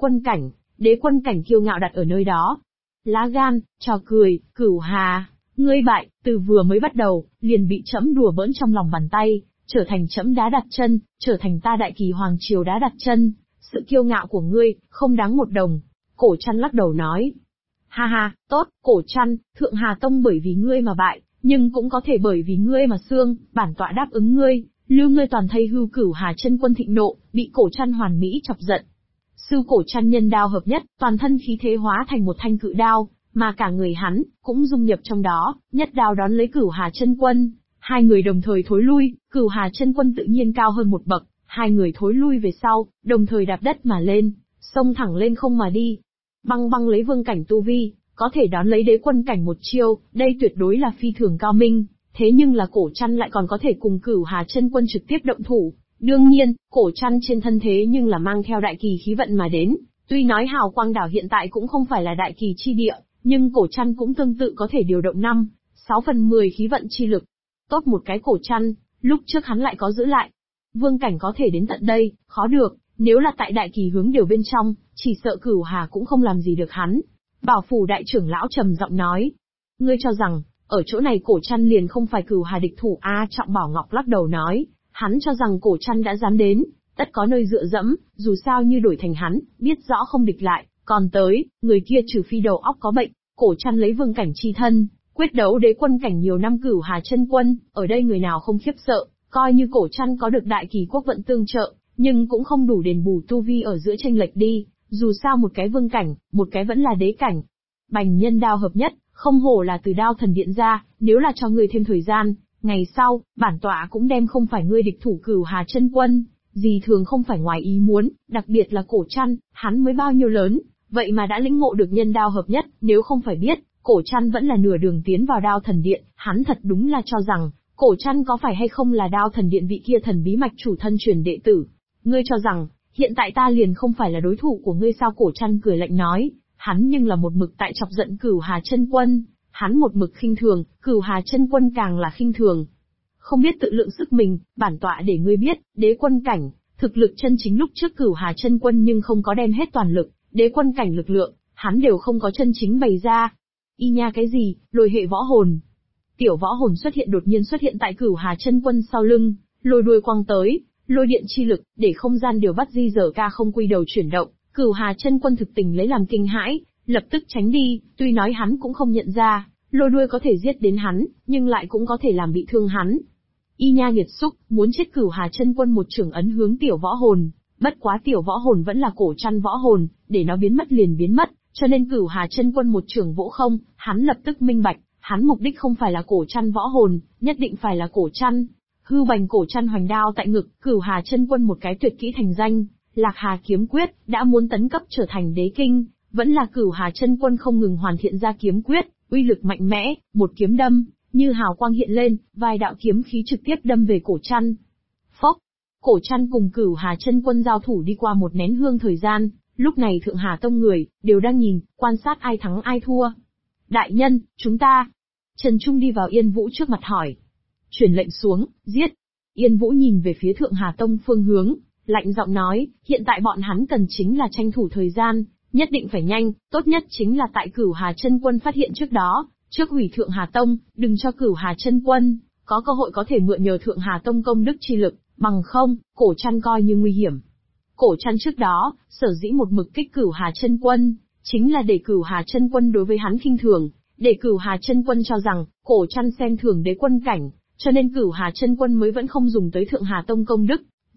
quân cảnh kiêu ngạo đặt ở nơi đó. Lá gan, trò cười, Cửu Hà, ngươi bại, từ vừa mới bắt đầu, liền bị trẫm đùa bỡn trong lòng bàn tay, trở thành trẫm đá đặt chân, trở thành ta Đại Kỳ Hoàng Triều đá đặt chân. Sự kiêu ngạo của ngươi, không đáng một đồng. Cổ Trăn lắc đầu nói. Ha ha, tốt, Cổ Trăn, Thượng Hà Tông bởi vì ngươi mà bại, nhưng cũng có thể bởi vì ngươi mà xương, bản tọa đáp ứng ngươi, lưu ngươi toàn thây hưu. Cửu Hà chân quân thịnh nộ, bị Cổ Trăn hoàn mỹ chọc giận. Sư Cổ Trăn nhân đao hợp nhất, toàn thân khí thế hóa thành một thanh cự đao, mà cả người hắn cũng dung nhập trong đó, nhất đao đón lấy Cửu Hà chân quân. Hai người đồng thời thối lui, Cửu Hà chân quân tự nhiên cao hơn một bậc, hai người thối lui về sau, đồng thời đạp đất mà lên, xông thẳng lên không mà đi. Băng băng lấy vương cảnh tu vi, có thể đón lấy đế quân cảnh một chiêu, đây tuyệt đối là phi thường cao minh, thế nhưng là Cổ Trăn lại còn có thể cùng Cửu Hà chân quân trực tiếp động thủ. Đương nhiên, Cổ Trăn trên thân thế nhưng là mang theo đại kỳ khí vận mà đến, tuy nói Hào Quang đảo hiện tại cũng không phải là đại kỳ chi địa, nhưng Cổ Trăn cũng tương tự có thể điều động 5/6/10 khí vận chi lực. Tốt một cái Cổ Trăn, lúc trước hắn lại có giữ lại. Vương cảnh có thể đến tận đây, khó được, nếu là tại đại kỳ hướng điều bên trong, chỉ sợ Cửu Hà cũng không làm gì được hắn. Bảo phủ đại trưởng lão trầm giọng nói. Ngươi cho rằng, ở chỗ này Cổ Trăn liền không phải Cửu Hà địch thủ a? Trọng Bảo Ngọc lắc đầu nói, hắn cho rằng Cổ Trăn đã dám đến, tất có nơi dựa dẫm, dù sao như đổi thành hắn, biết rõ không địch lại, còn tới, người kia trừ phi đầu óc có bệnh. Cổ Trăn lấy vương cảnh chi thân, quyết đấu đế quân cảnh nhiều năm Cửu Hà chân quân, ở đây người nào không khiếp sợ, coi như Cổ Trăn có được đại kỳ quốc vận tương trợ, nhưng cũng không đủ đền bù tu vi ở giữa chênh lệch đi, dù sao một cái vương cảnh, một cái vẫn là đế cảnh. Bành nhân đao hợp nhất, không hổ là từ Đao Thần Điện ra, nếu là cho ngươi thêm thời gian, ngày sau, bản tọa cũng đem không phải ngươi địch thủ Cửu Hà chân quân, gì thường không phải ngoài ý muốn, đặc biệt là Cổ Trăn, hắn mới bao nhiêu lớn, vậy mà đã lĩnh ngộ được nhân đao hợp nhất, nếu không phải biết, Cổ Trăn vẫn là nửa đường tiến vào Đao Thần Điện, hắn thật đúng là cho rằng, Cổ Trăn có phải hay không là Đao Thần Điện vị kia thần bí mạch chủ thân truyền đệ tử. Ngươi cho rằng, hiện tại ta liền không phải là đối thủ của ngươi sao? Cổ Trăn cười lạnh nói, hắn nhưng là một mực tại chọc giận Cửu Hà chân quân, hắn một mực khinh thường, Cửu Hà chân quân càng là khinh thường. Không biết tự lượng sức mình, bản tọa để ngươi biết, đế quân cảnh, thực lực chân chính lúc trước Cửu Hà chân quân nhưng không có đem hết toàn lực, đế quân cảnh lực lượng, hắn đều không có chân chính bày ra. Y nha cái gì, lôi hệ võ hồn. Tiểu võ hồn đột nhiên xuất hiện tại Cửu Hà chân quân sau lưng, lôi đuôi quăng tới, lôi điện chi lực, để không gian điều bắt di dở ca không quy đầu chuyển động. Cửu Hà chân quân thực tình lấy làm kinh hãi, lập tức tránh đi, tuy nói hắn cũng không nhận ra, lôi đuôi có thể giết đến hắn, nhưng lại cũng có thể làm bị thương hắn. Y nha nghiệt xúc, muốn chết. Cửu Hà chân quân một chưởng ấn hướng tiểu võ hồn, bất quá tiểu võ hồn vẫn là Cổ Trăn võ hồn, để nó biến mất liền biến mất, cho nên Cửu Hà chân quân một chưởng vỗ không, hắn lập tức minh bạch, hắn mục đích không phải là Cổ Trăn võ hồn, nhất định phải là Cổ Trăn. Hư bành Cổ Trăn hoành đao tại ngực, Cửu Hà chân quân một cái tuyệt kỹ thành danh, Lạc Hà kiếm quyết, đã muốn tấn cấp trở thành đế kinh, vẫn là Cửu Hà chân quân không ngừng hoàn thiện ra kiếm quyết, uy lực mạnh mẽ, một kiếm đâm, như hào quang hiện lên, vài đạo kiếm khí trực tiếp đâm về Cổ Trăn. Phốc, Cổ Trăn cùng Cửu Hà chân quân giao thủ đi qua một nén hương thời gian, lúc này Thượng Hà Tông người đều đang nhìn, quan sát ai thắng ai thua. Đại nhân, chúng ta. Trần Trung đi vào Yên Vũ trước mặt hỏi. Truyền lệnh xuống, giết. Yên Vũ nhìn về phía Thượng Hà Tông phương hướng, lạnh giọng nói, hiện tại bọn hắn cần chính là tranh thủ thời gian, nhất định phải nhanh, tốt nhất chính là tại Cửu Hà chân quân phát hiện trước đó, trước hủy Thượng Hà Tông, đừng cho Cửu Hà chân quân có cơ hội có thể mượn nhờ Thượng Hà Tông công đức chi lực, bằng không, Cổ Trăn coi như nguy hiểm. Cổ Trăn trước đó, sở dĩ một mực kích Cửu Hà chân quân, chính là để Cửu Hà chân quân đối với hắn khinh thường, để Cửu Hà chân quân cho rằng Cổ Trăn xem thường đế quân cảnh, cho nên Cửu Hà chân quân mới vẫn không dùng tới Thượng Hà Tông công đức.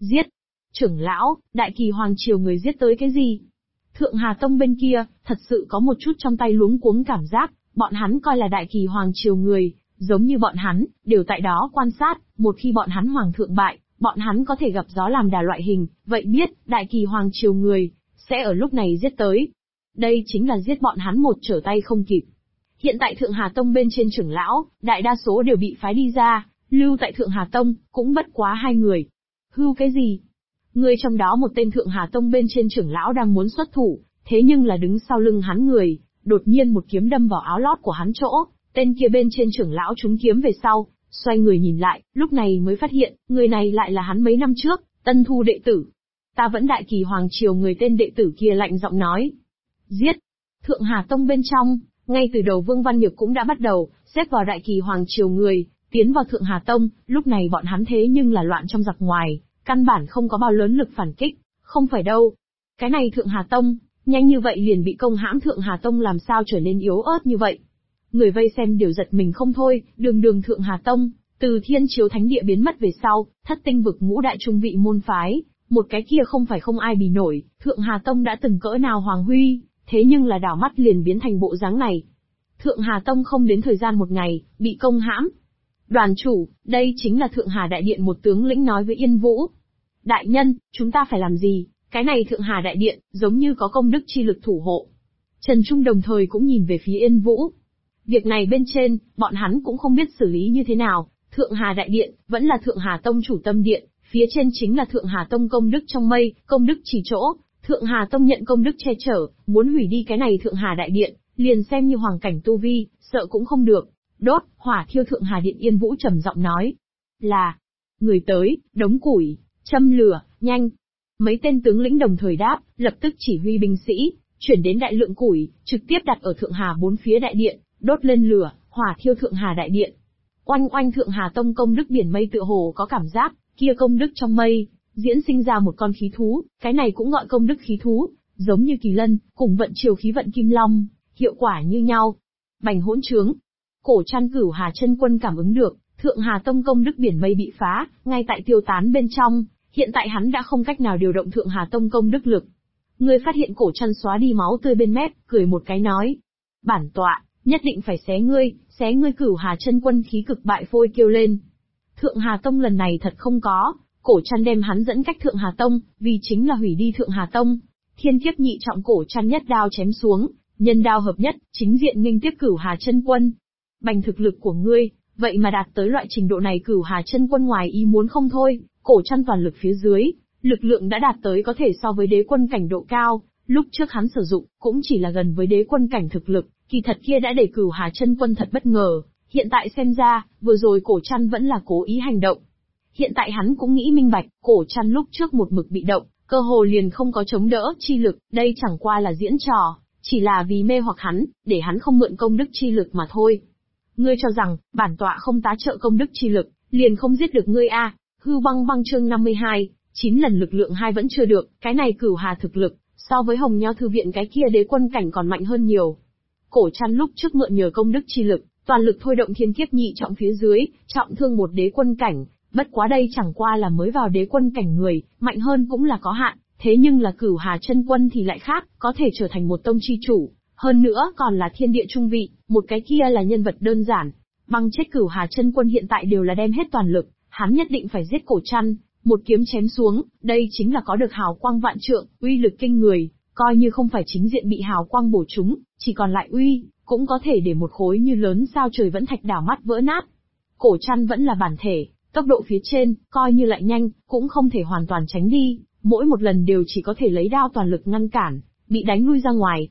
Giết! Trưởng lão, Đại Kỳ Hoàng Triều người giết tới cái gì? Thượng Hà Tông bên kia, thật sự có một chút trong tay luống cuống cảm giác, bọn hắn coi là Đại Kỳ Hoàng Triều người, giống như bọn hắn, đều tại đó quan sát, một khi bọn hắn Hoàng thượng bại, bọn hắn có thể gặp gió làm đà loại hình, vậy biết, Đại Kỳ Hoàng Triều người, sẽ ở lúc này giết tới. Đây chính là giết bọn hắn một trở tay không kịp. Hiện tại Thượng Hà Tông bên trên trưởng lão, đại đa số đều bị phái đi ra, lưu tại Thượng Hà Tông, cũng bất quá 2 người. Hưu cái gì? Người trong đó một tên Thượng Hà Tông bên trên trưởng lão đang muốn xuất thủ, thế nhưng là đứng sau lưng hắn người, đột nhiên một kiếm đâm vào áo lót của hắn chỗ, tên kia bên trên trưởng lão trúng kiếm về sau, xoay người nhìn lại, lúc này mới phát hiện, người này lại là hắn mấy năm trước, tân thu đệ tử. Ta vẫn Đại Kỳ Hoàng Triều người tên đệ tử kia lạnh giọng nói. Giết! Thượng Hà Tông bên trong, ngay từ đầu Vương Văn Nhược cũng đã bắt đầu, xếp vào Đại Kỳ Hoàng Triều người, tiến vào Thượng Hà Tông, lúc này bọn hắn thế nhưng là loạn trong giặc ngoài, căn bản không có bao lớn lực phản kích, không phải đâu. Cái này Thượng Hà Tông, nhanh như vậy liền bị công hãm Thượng Hà Tông làm sao trở nên yếu ớt như vậy. Người vây xem đều giật mình không thôi, đường Thượng Hà Tông, từ Thiên Chiếu Thánh Địa biến mất về sau, Thất Tinh vực ngũ đại trung vị môn phái, một cái kia không phải không ai bì nổi, Thượng Hà Tông đã từng cỡ nào hoàng huy, thế nhưng là đảo mắt liền biến thành bộ dáng này. Thượng Hà Tông không đến thời gian một ngày, bị công hãm. Đoàn chủ, đây chính là Thượng Hà Đại Điện một tướng lĩnh nói với Yên Vũ. Đại nhân, chúng ta phải làm gì? Cái này Thượng Hà Đại Điện, giống như có công đức chi lực thủ hộ. Trần Trung đồng thời cũng nhìn về phía Yên Vũ. Việc này bên trên, bọn hắn cũng không biết xử lý như thế nào. Thượng Hà Đại Điện, vẫn là Thượng Hà Tông chủ tâm điện, phía trên chính là Thượng Hà Tông công đức trong mây, công đức chỉ chỗ. Thượng Hà Tông nhận công đức che chở, muốn hủy đi cái này Thượng Hà Đại Điện, liền xem như hoàng cảnh tu vi, sợ cũng không được. Đốt, hỏa thiêu Thượng Hà Điện. Yên Vũ trầm giọng nói. Là, người tới, đống củi, châm lửa, nhanh. Mấy tên tướng lĩnh đồng thời đáp, lập tức chỉ huy binh sĩ, chuyển đến đại lượng củi, trực tiếp đặt ở Thượng Hà 4 phía đại điện, đốt lên lửa, hỏa thiêu Thượng Hà Đại Điện. Oanh oanh Thượng Hà Tông công đức biển mây tựa hồ có cảm giác, kia công đức trong mây, diễn sinh ra một con khí thú, cái này cũng gọi công đức khí thú, giống như kỳ lân, cùng vận chiều khí vận kim long, hiệu quả như nhau. Bành hỗn trướng. Cổ Trăn Cửu Hà chân quân cảm ứng được, Thượng Hà Tông công đức biển mây bị phá, ngay tại tiêu tán bên trong, hiện tại hắn đã không cách nào điều động Thượng Hà Tông công đức lực. Người phát hiện Cổ Trăn xóa đi máu tươi bên mép, cười một cái nói. Bản tọa, nhất định phải xé ngươi Cửu Hà chân quân khí cực bại phôi kêu lên. Thượng Hà Tông lần này thật không có, Cổ Trăn đem hắn dẫn cách Thượng Hà Tông, vì chính là hủy đi Thượng Hà Tông. Thiên kiếp nhị trọng Cổ Trăn nhất đao chém xuống, nhân đao hợp nhất, chính diện nghênh tiếp Cửu Hà chân quân. Bành thực lực của ngươi, vậy mà đạt tới loại trình độ này Cửu Hà chân quân ngoài ý muốn không thôi, Cổ Trăn toàn lực phía dưới, lực lượng đã đạt tới có thể so với đế quân cảnh độ cao, lúc trước hắn sử dụng, cũng chỉ là gần với đế quân cảnh thực lực, kỳ thật kia đã để Cửu Hà chân quân thật bất ngờ, hiện tại xem ra, vừa rồi Cổ Trăn vẫn là cố ý hành động. Hiện tại hắn cũng nghĩ minh bạch, Cổ Trăn lúc trước một mực bị động, cơ hồ liền không có chống đỡ chi lực, đây chẳng qua là diễn trò, chỉ là vì mê hoặc hắn, để hắn không mượn công đức chi lực mà thôi. Ngươi cho rằng, bản tọa không tá trợ công đức chi lực, liền không giết được ngươi a? Hư Băng Băng chương 52, 9 lần lực lượng 2 vẫn chưa được, cái này Cửu Hà thực lực, so với Hồng Nho thư viện cái kia đế quân cảnh còn mạnh hơn nhiều. Cổ Trăn lúc trước mượn nhờ công đức chi lực, toàn lực thôi động thiên kiếp nhị trọng phía dưới, trọng thương một đế quân cảnh, bất quá đây chẳng qua là mới vào đế quân cảnh người, mạnh hơn cũng là có hạn, thế nhưng là Cửu Hà chân quân thì lại khác, có thể trở thành một tông chi chủ, hơn nữa còn là thiên địa trung vị, một cái kia là nhân vật đơn giản. Băng chết Cửu Hà chân quân hiện tại đều là đem hết toàn lực, hắn nhất định phải giết Cổ Trăn, một kiếm chém xuống, đây chính là có được hào quang vạn trượng, uy lực kinh người, coi như không phải chính diện bị hào quang bổ trúng, chỉ còn lại uy, cũng có thể để một khối như lớn sao trời vẫn thạch đảo mắt vỡ nát. Cổ Trăn vẫn là bản thể, tốc độ phía trên, coi như lại nhanh, cũng không thể hoàn toàn tránh đi, mỗi một lần đều chỉ có thể lấy đao toàn lực ngăn cản, bị đánh lui ra ngoài.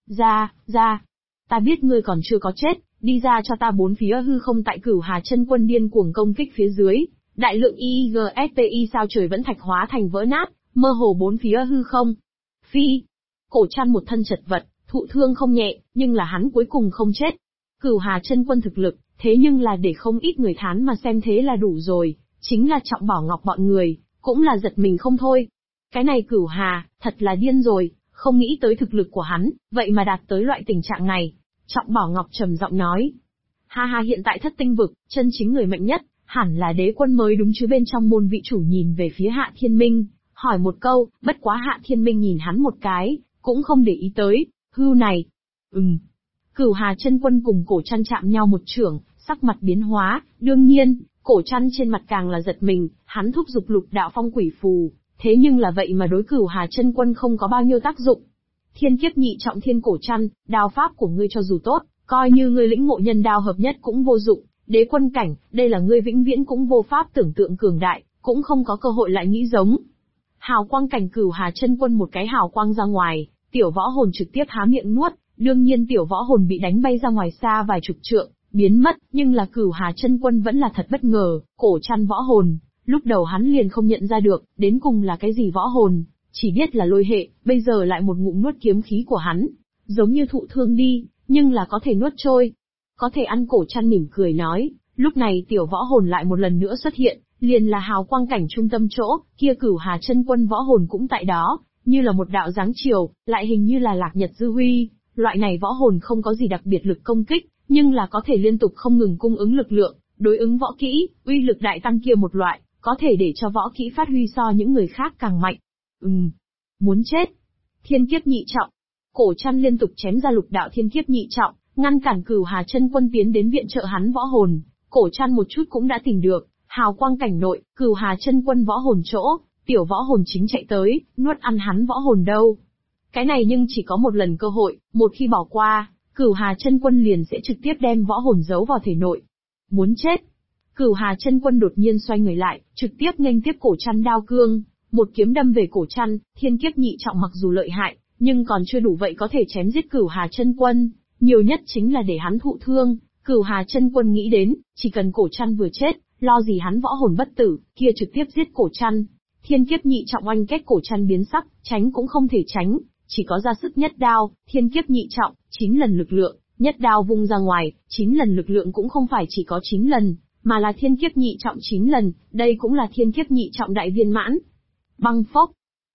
Ra, ta biết ngươi còn chưa có chết, đi ra cho ta 4 phía hư không. Tại Cửu Hà chân quân điên cuồng công kích phía dưới, đại lượng IIGSPI sao trời vẫn thạch hóa thành vỡ nát, mơ hồ 4 phía hư không. Phi, Cổ Trăn một thân chật vật, thụ thương không nhẹ, nhưng là hắn cuối cùng không chết. Cửu Hà chân quân thực lực, thế nhưng là để không ít người thán mà xem thế là đủ rồi, chính là Trọng Bảo Ngọc bọn người, cũng là giật mình không thôi. Cái này Cửu Hà, thật là điên rồi, không nghĩ tới thực lực của hắn, vậy mà đạt tới loại tình trạng này. Trọng Bảo Ngọc trầm giọng nói. Ha ha, hiện tại Thất Tinh vực, chân chính người mạnh nhất, Hẳn là đế quân mới đúng chứ. Bên trong môn vị chủ nhìn về phía Hạ Thiên Minh, hỏi một câu, bất quá Hạ Thiên Minh nhìn hắn một cái, cũng không để ý tới, hưu này. Cửu Hà chân quân cùng Cổ Trăn chạm nhau một chưởng, sắc mặt biến hóa, đương nhiên, Cổ Trăn trên mặt càng là giật mình, hắn thúc giục lục đạo phong quỷ phù, thế nhưng là vậy mà đối Cửu Hà chân quân không có bao nhiêu tác dụng. Thiên kiếp nhị trọng thiên Cổ Trăn, đao pháp của ngươi cho dù tốt, coi như ngươi lĩnh ngộ nhân đao hợp nhất cũng vô dụng, đế quân cảnh, đây là ngươi vĩnh viễn cũng vô pháp tưởng tượng cường đại, cũng không có cơ hội lại nghĩ giống. Hào quang cảnh Cửu Hà chân quân một cái hào quang ra ngoài, tiểu võ hồn trực tiếp há miệng nuốt, đương nhiên tiểu võ hồn bị đánh bay ra ngoài xa vài chục trượng, biến mất, nhưng là Cửu Hà chân quân vẫn là thật bất ngờ, Cổ Trăn võ hồn, lúc đầu hắn liền không nhận ra được, đến cùng là cái gì võ hồn, chỉ biết là lôi hệ, bây giờ lại một ngụm nuốt kiếm khí của hắn, giống như thụ thương đi, nhưng là có thể nuốt trôi, có thể ăn. Cổ Trăn mỉm cười nói, lúc này tiểu võ hồn lại một lần nữa xuất hiện, liền là hào quang cảnh trung tâm chỗ, kia Cửu Hà chân quân võ hồn cũng tại đó, như là một đạo dáng chiều, lại hình như là lạc nhật dư huy, loại này võ hồn không có gì đặc biệt lực công kích, nhưng là có thể liên tục không ngừng cung ứng lực lượng, đối ứng võ kỹ, uy lực đại tăng kia một loại, có thể để cho võ kỹ phát huy so những người khác càng mạnh. Muốn chết. Thiên kiếp nhị trọng. Cổ Trăn liên tục chém ra lục đạo thiên kiếp nhị trọng, ngăn cản Cửu Hà chân quân tiến đến viện trợ hắn võ hồn. Cổ Trăn một chút cũng đã tìm được, hào quang cảnh nội, Cửu Hà chân quân võ hồn chỗ, tiểu võ hồn chính chạy tới, nuốt ăn hắn võ hồn đâu. Cái này nhưng chỉ có một lần cơ hội, một khi bỏ qua, Cửu Hà chân quân liền sẽ trực tiếp đem võ hồn giấu vào thể nội. Muốn chết. Cửu Hà chân quân đột nhiên xoay người lại, trực tiếp nghênh tiếp Cổ Trăn đao cương, một kiếm đâm về Cổ Trăn. Thiên kiếp nhị trọng mặc dù lợi hại, nhưng còn chưa đủ vậy có thể chém giết Cửu Hà chân quân, nhiều nhất chính là để hắn thụ thương. Cửu Hà chân quân nghĩ đến, chỉ cần Cổ Trăn vừa chết, lo gì hắn võ hồn bất tử, kia trực tiếp giết Cổ Trăn. Thiên kiếp nhị trọng oanh kết Cổ Trăn biến sắc, tránh cũng không thể tránh, chỉ có ra sức nhất đao. Thiên kiếp nhị trọng, 9 lần lực lượng, nhất đao vung ra ngoài, 9 lần lực lượng cũng không phải chỉ có 9 lần, mà là thiên kiếp nhị trọng 9 lần, đây cũng là thiên kiếp nhị trọng đại viên mãn. Băng phốc.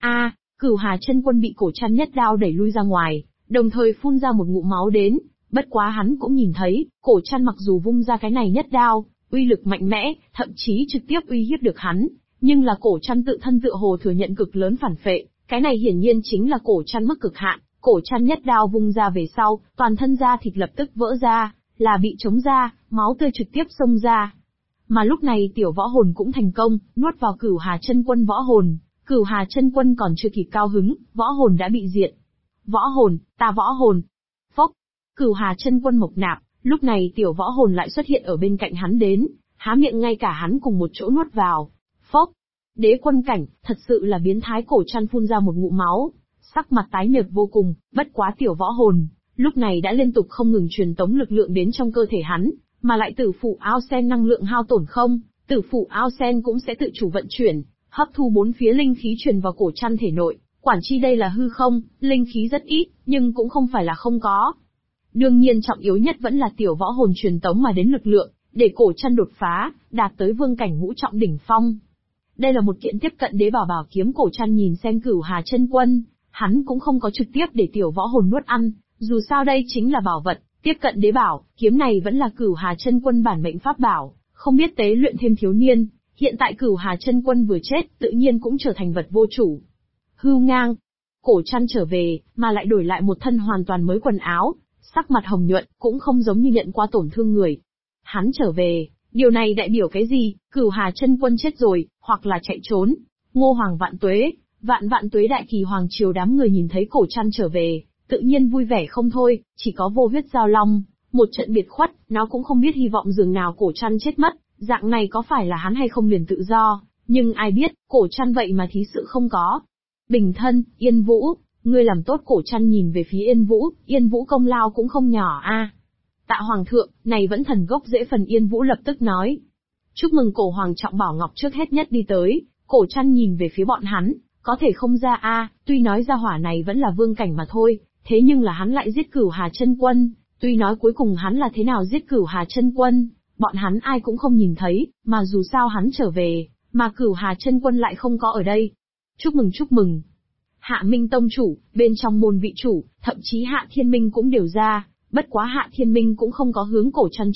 Cửu Hà chân quân bị Cổ Trăn nhất đao đẩy lui ra ngoài, đồng thời phun ra một ngụm máu đến, bất quá hắn cũng nhìn thấy, Cổ Trăn mặc dù vung ra cái này nhất đao, uy lực mạnh mẽ, thậm chí trực tiếp uy hiếp được hắn, nhưng là Cổ Trăn tự thân tựa hồ thừa nhận cực lớn phản phệ, cái này hiển nhiên chính là Cổ Trăn mức cực hạn. Cổ Trăn nhất đao vung ra về sau, toàn thân da thịt lập tức vỡ ra, là bị chống ra, máu tươi trực tiếp xông ra. Mà lúc này tiểu võ hồn cũng thành công, nuốt vào Cửu Hà chân quân võ hồn. Cửu Hà chân quân còn chưa kịp cao hứng, võ hồn đã bị diệt. Võ hồn, ta võ hồn. Phốc. Cửu Hà chân quân mộc nạp, lúc này tiểu võ hồn lại xuất hiện ở bên cạnh hắn đến, há miệng ngay cả hắn cùng một chỗ nuốt vào. Phốc. Đế quân cảnh, thật sự là biến thái. Cổ Trăn phun ra một ngụm máu, sắc mặt tái nhợt vô cùng, bất quá tiểu võ hồn, lúc này đã liên tục không ngừng truyền tống lực lượng đến trong cơ thể hắn, mà lại tử phụ ao sen năng lượng hao tổn không, tử phụ ao sen cũng sẽ tự chủ vận chuyển, hấp thu bốn phía linh khí truyền vào Cổ Trăn thể nội, quản chi đây là hư không, linh khí rất ít, nhưng cũng không phải là không có. Đương nhiên trọng yếu nhất vẫn là tiểu võ hồn truyền tống mà đến lực lượng, để Cổ Trăn đột phá, đạt tới vương cảnh ngũ trọng đỉnh phong. Đây là một kiện tiếp cận đế bảo bảo kiếm. Cổ Trăn nhìn xem Cửu Hà chân quân, hắn cũng không có trực tiếp để tiểu võ hồn nuốt ăn, dù sao đây chính là bảo vật, tiếp cận đế bảo, kiếm này vẫn là Cửu Hà chân quân bản mệnh pháp bảo, không biết tế luyện thêm thiếu niên, hiện tại Cửu Hà chân quân vừa chết, tự nhiên cũng trở thành vật vô chủ. Hưu ngang. Cổ Trăn trở về, mà lại đổi lại một thân hoàn toàn mới quần áo, sắc mặt hồng nhuận, cũng không giống như nhận qua tổn thương người. Hắn trở về, điều này đại biểu cái gì? Cửu Hà chân quân chết rồi, hoặc là chạy trốn. Ngô Hoàng vạn tuế, vạn tuế đại kỳ hoàng triều đám người nhìn thấy Cổ Trăn trở về, tự nhiên vui vẻ không thôi, chỉ có Vô Huyết Giao Long, một trận biệt khuất, nó cũng không biết hy vọng dường nào Cổ Trăn chết mất, dạng này có phải là hắn hay không liền tự do, nhưng ai biết, Cổ Trăn vậy mà thí sự không có. Bình thân, Yên Vũ, ngươi làm tốt. Cổ Trăn nhìn về phía Yên Vũ công lao cũng không nhỏ a. Tạ Hoàng thượng, này vẫn thần gốc dễ phần. Yên Vũ lập tức nói. Chúc mừng. Cổ Hoàng trọng bảo ngọc trước hết nhất đi tới, Cổ Trăn nhìn về phía bọn hắn, có thể không ra a, tuy nói gia hỏa này vẫn là vương cảnh mà thôi, thế nhưng là hắn lại giết Cửu Hà chân quân, tuy nói cuối cùng hắn là thế nào giết Cửu Hà chân quân, bọn hắn ai cũng không nhìn thấy, mà dù sao hắn trở về, mà Cửu Hà chân quân lại không có ở đây. Chúc mừng chúc mừng. Hạ Minh tông chủ, bên trong môn vị chủ, thậm chí Hạ Thiên Minh cũng đều ra, bất quá Hạ Thiên Minh cũng không có hướng Cổ Trăn chúc,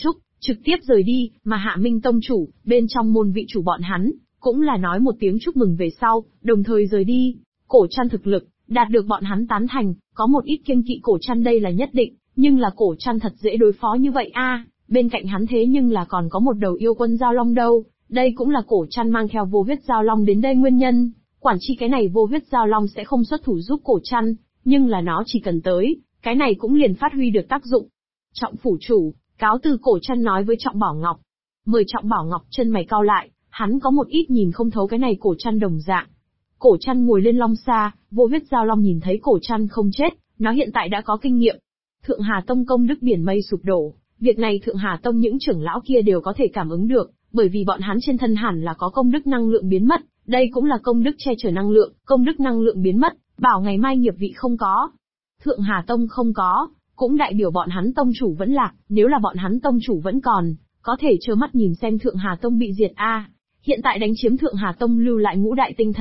trực tiếp rời đi, mà Hạ Minh tông chủ, bên trong môn vị chủ bọn hắn, cũng là nói một tiếng chúc mừng về sau, đồng thời rời đi. Cổ Trăn thực lực, đạt được bọn hắn tán thành, có một ít kiêng kỵ Cổ Trăn đây là nhất định, nhưng là Cổ Trăn thật dễ đối phó như vậy bên cạnh hắn thế nhưng là còn có một đầu yêu quân giao long đâu, đây cũng là Cổ Trăn mang theo vô huyết giao long đến đây nguyên nhân. Quản chi cái này vô huyết giao long sẽ không xuất thủ giúp Cổ Trăn, nhưng là nó chỉ cần tới, cái này cũng liền phát huy được tác dụng. Trọng phủ chủ, cáo từ Cổ Trăn nói với Trọng Bảo Ngọc. Mời Trọng Bảo Ngọc chân mày cau lại, hắn có một ít nhìn không thấu cái này Cổ Trăn đồng dạng. Cổ Trăn ngồi lên long xa, vô huyết giao long nhìn thấy Cổ Trăn không chết, nó hiện tại đã có kinh nghiệm. Thượng Hà Tông công đức biển mây sụp đổ, việc này Thượng Hà Tông những trưởng lão kia đều có thể cảm ứng được, bởi vì bọn hắn trên thân hẳn là có công đức năng lượng biến mất, đây cũng là công đức che chở năng lượng, công đức năng lượng biến mất, bảo ngày mai nghiệp vị không có. Thượng Hà Tông không có, cũng đại biểu bọn hắn tông chủ vẫn lạc, nếu là bọn hắn tông chủ vẫn còn, có thể trơ mắt nhìn xem Thượng Hà Tông bị diệt Hiện tại đánh chiếm Thượng Hà Tông lưu lại ngũ đại tinh thần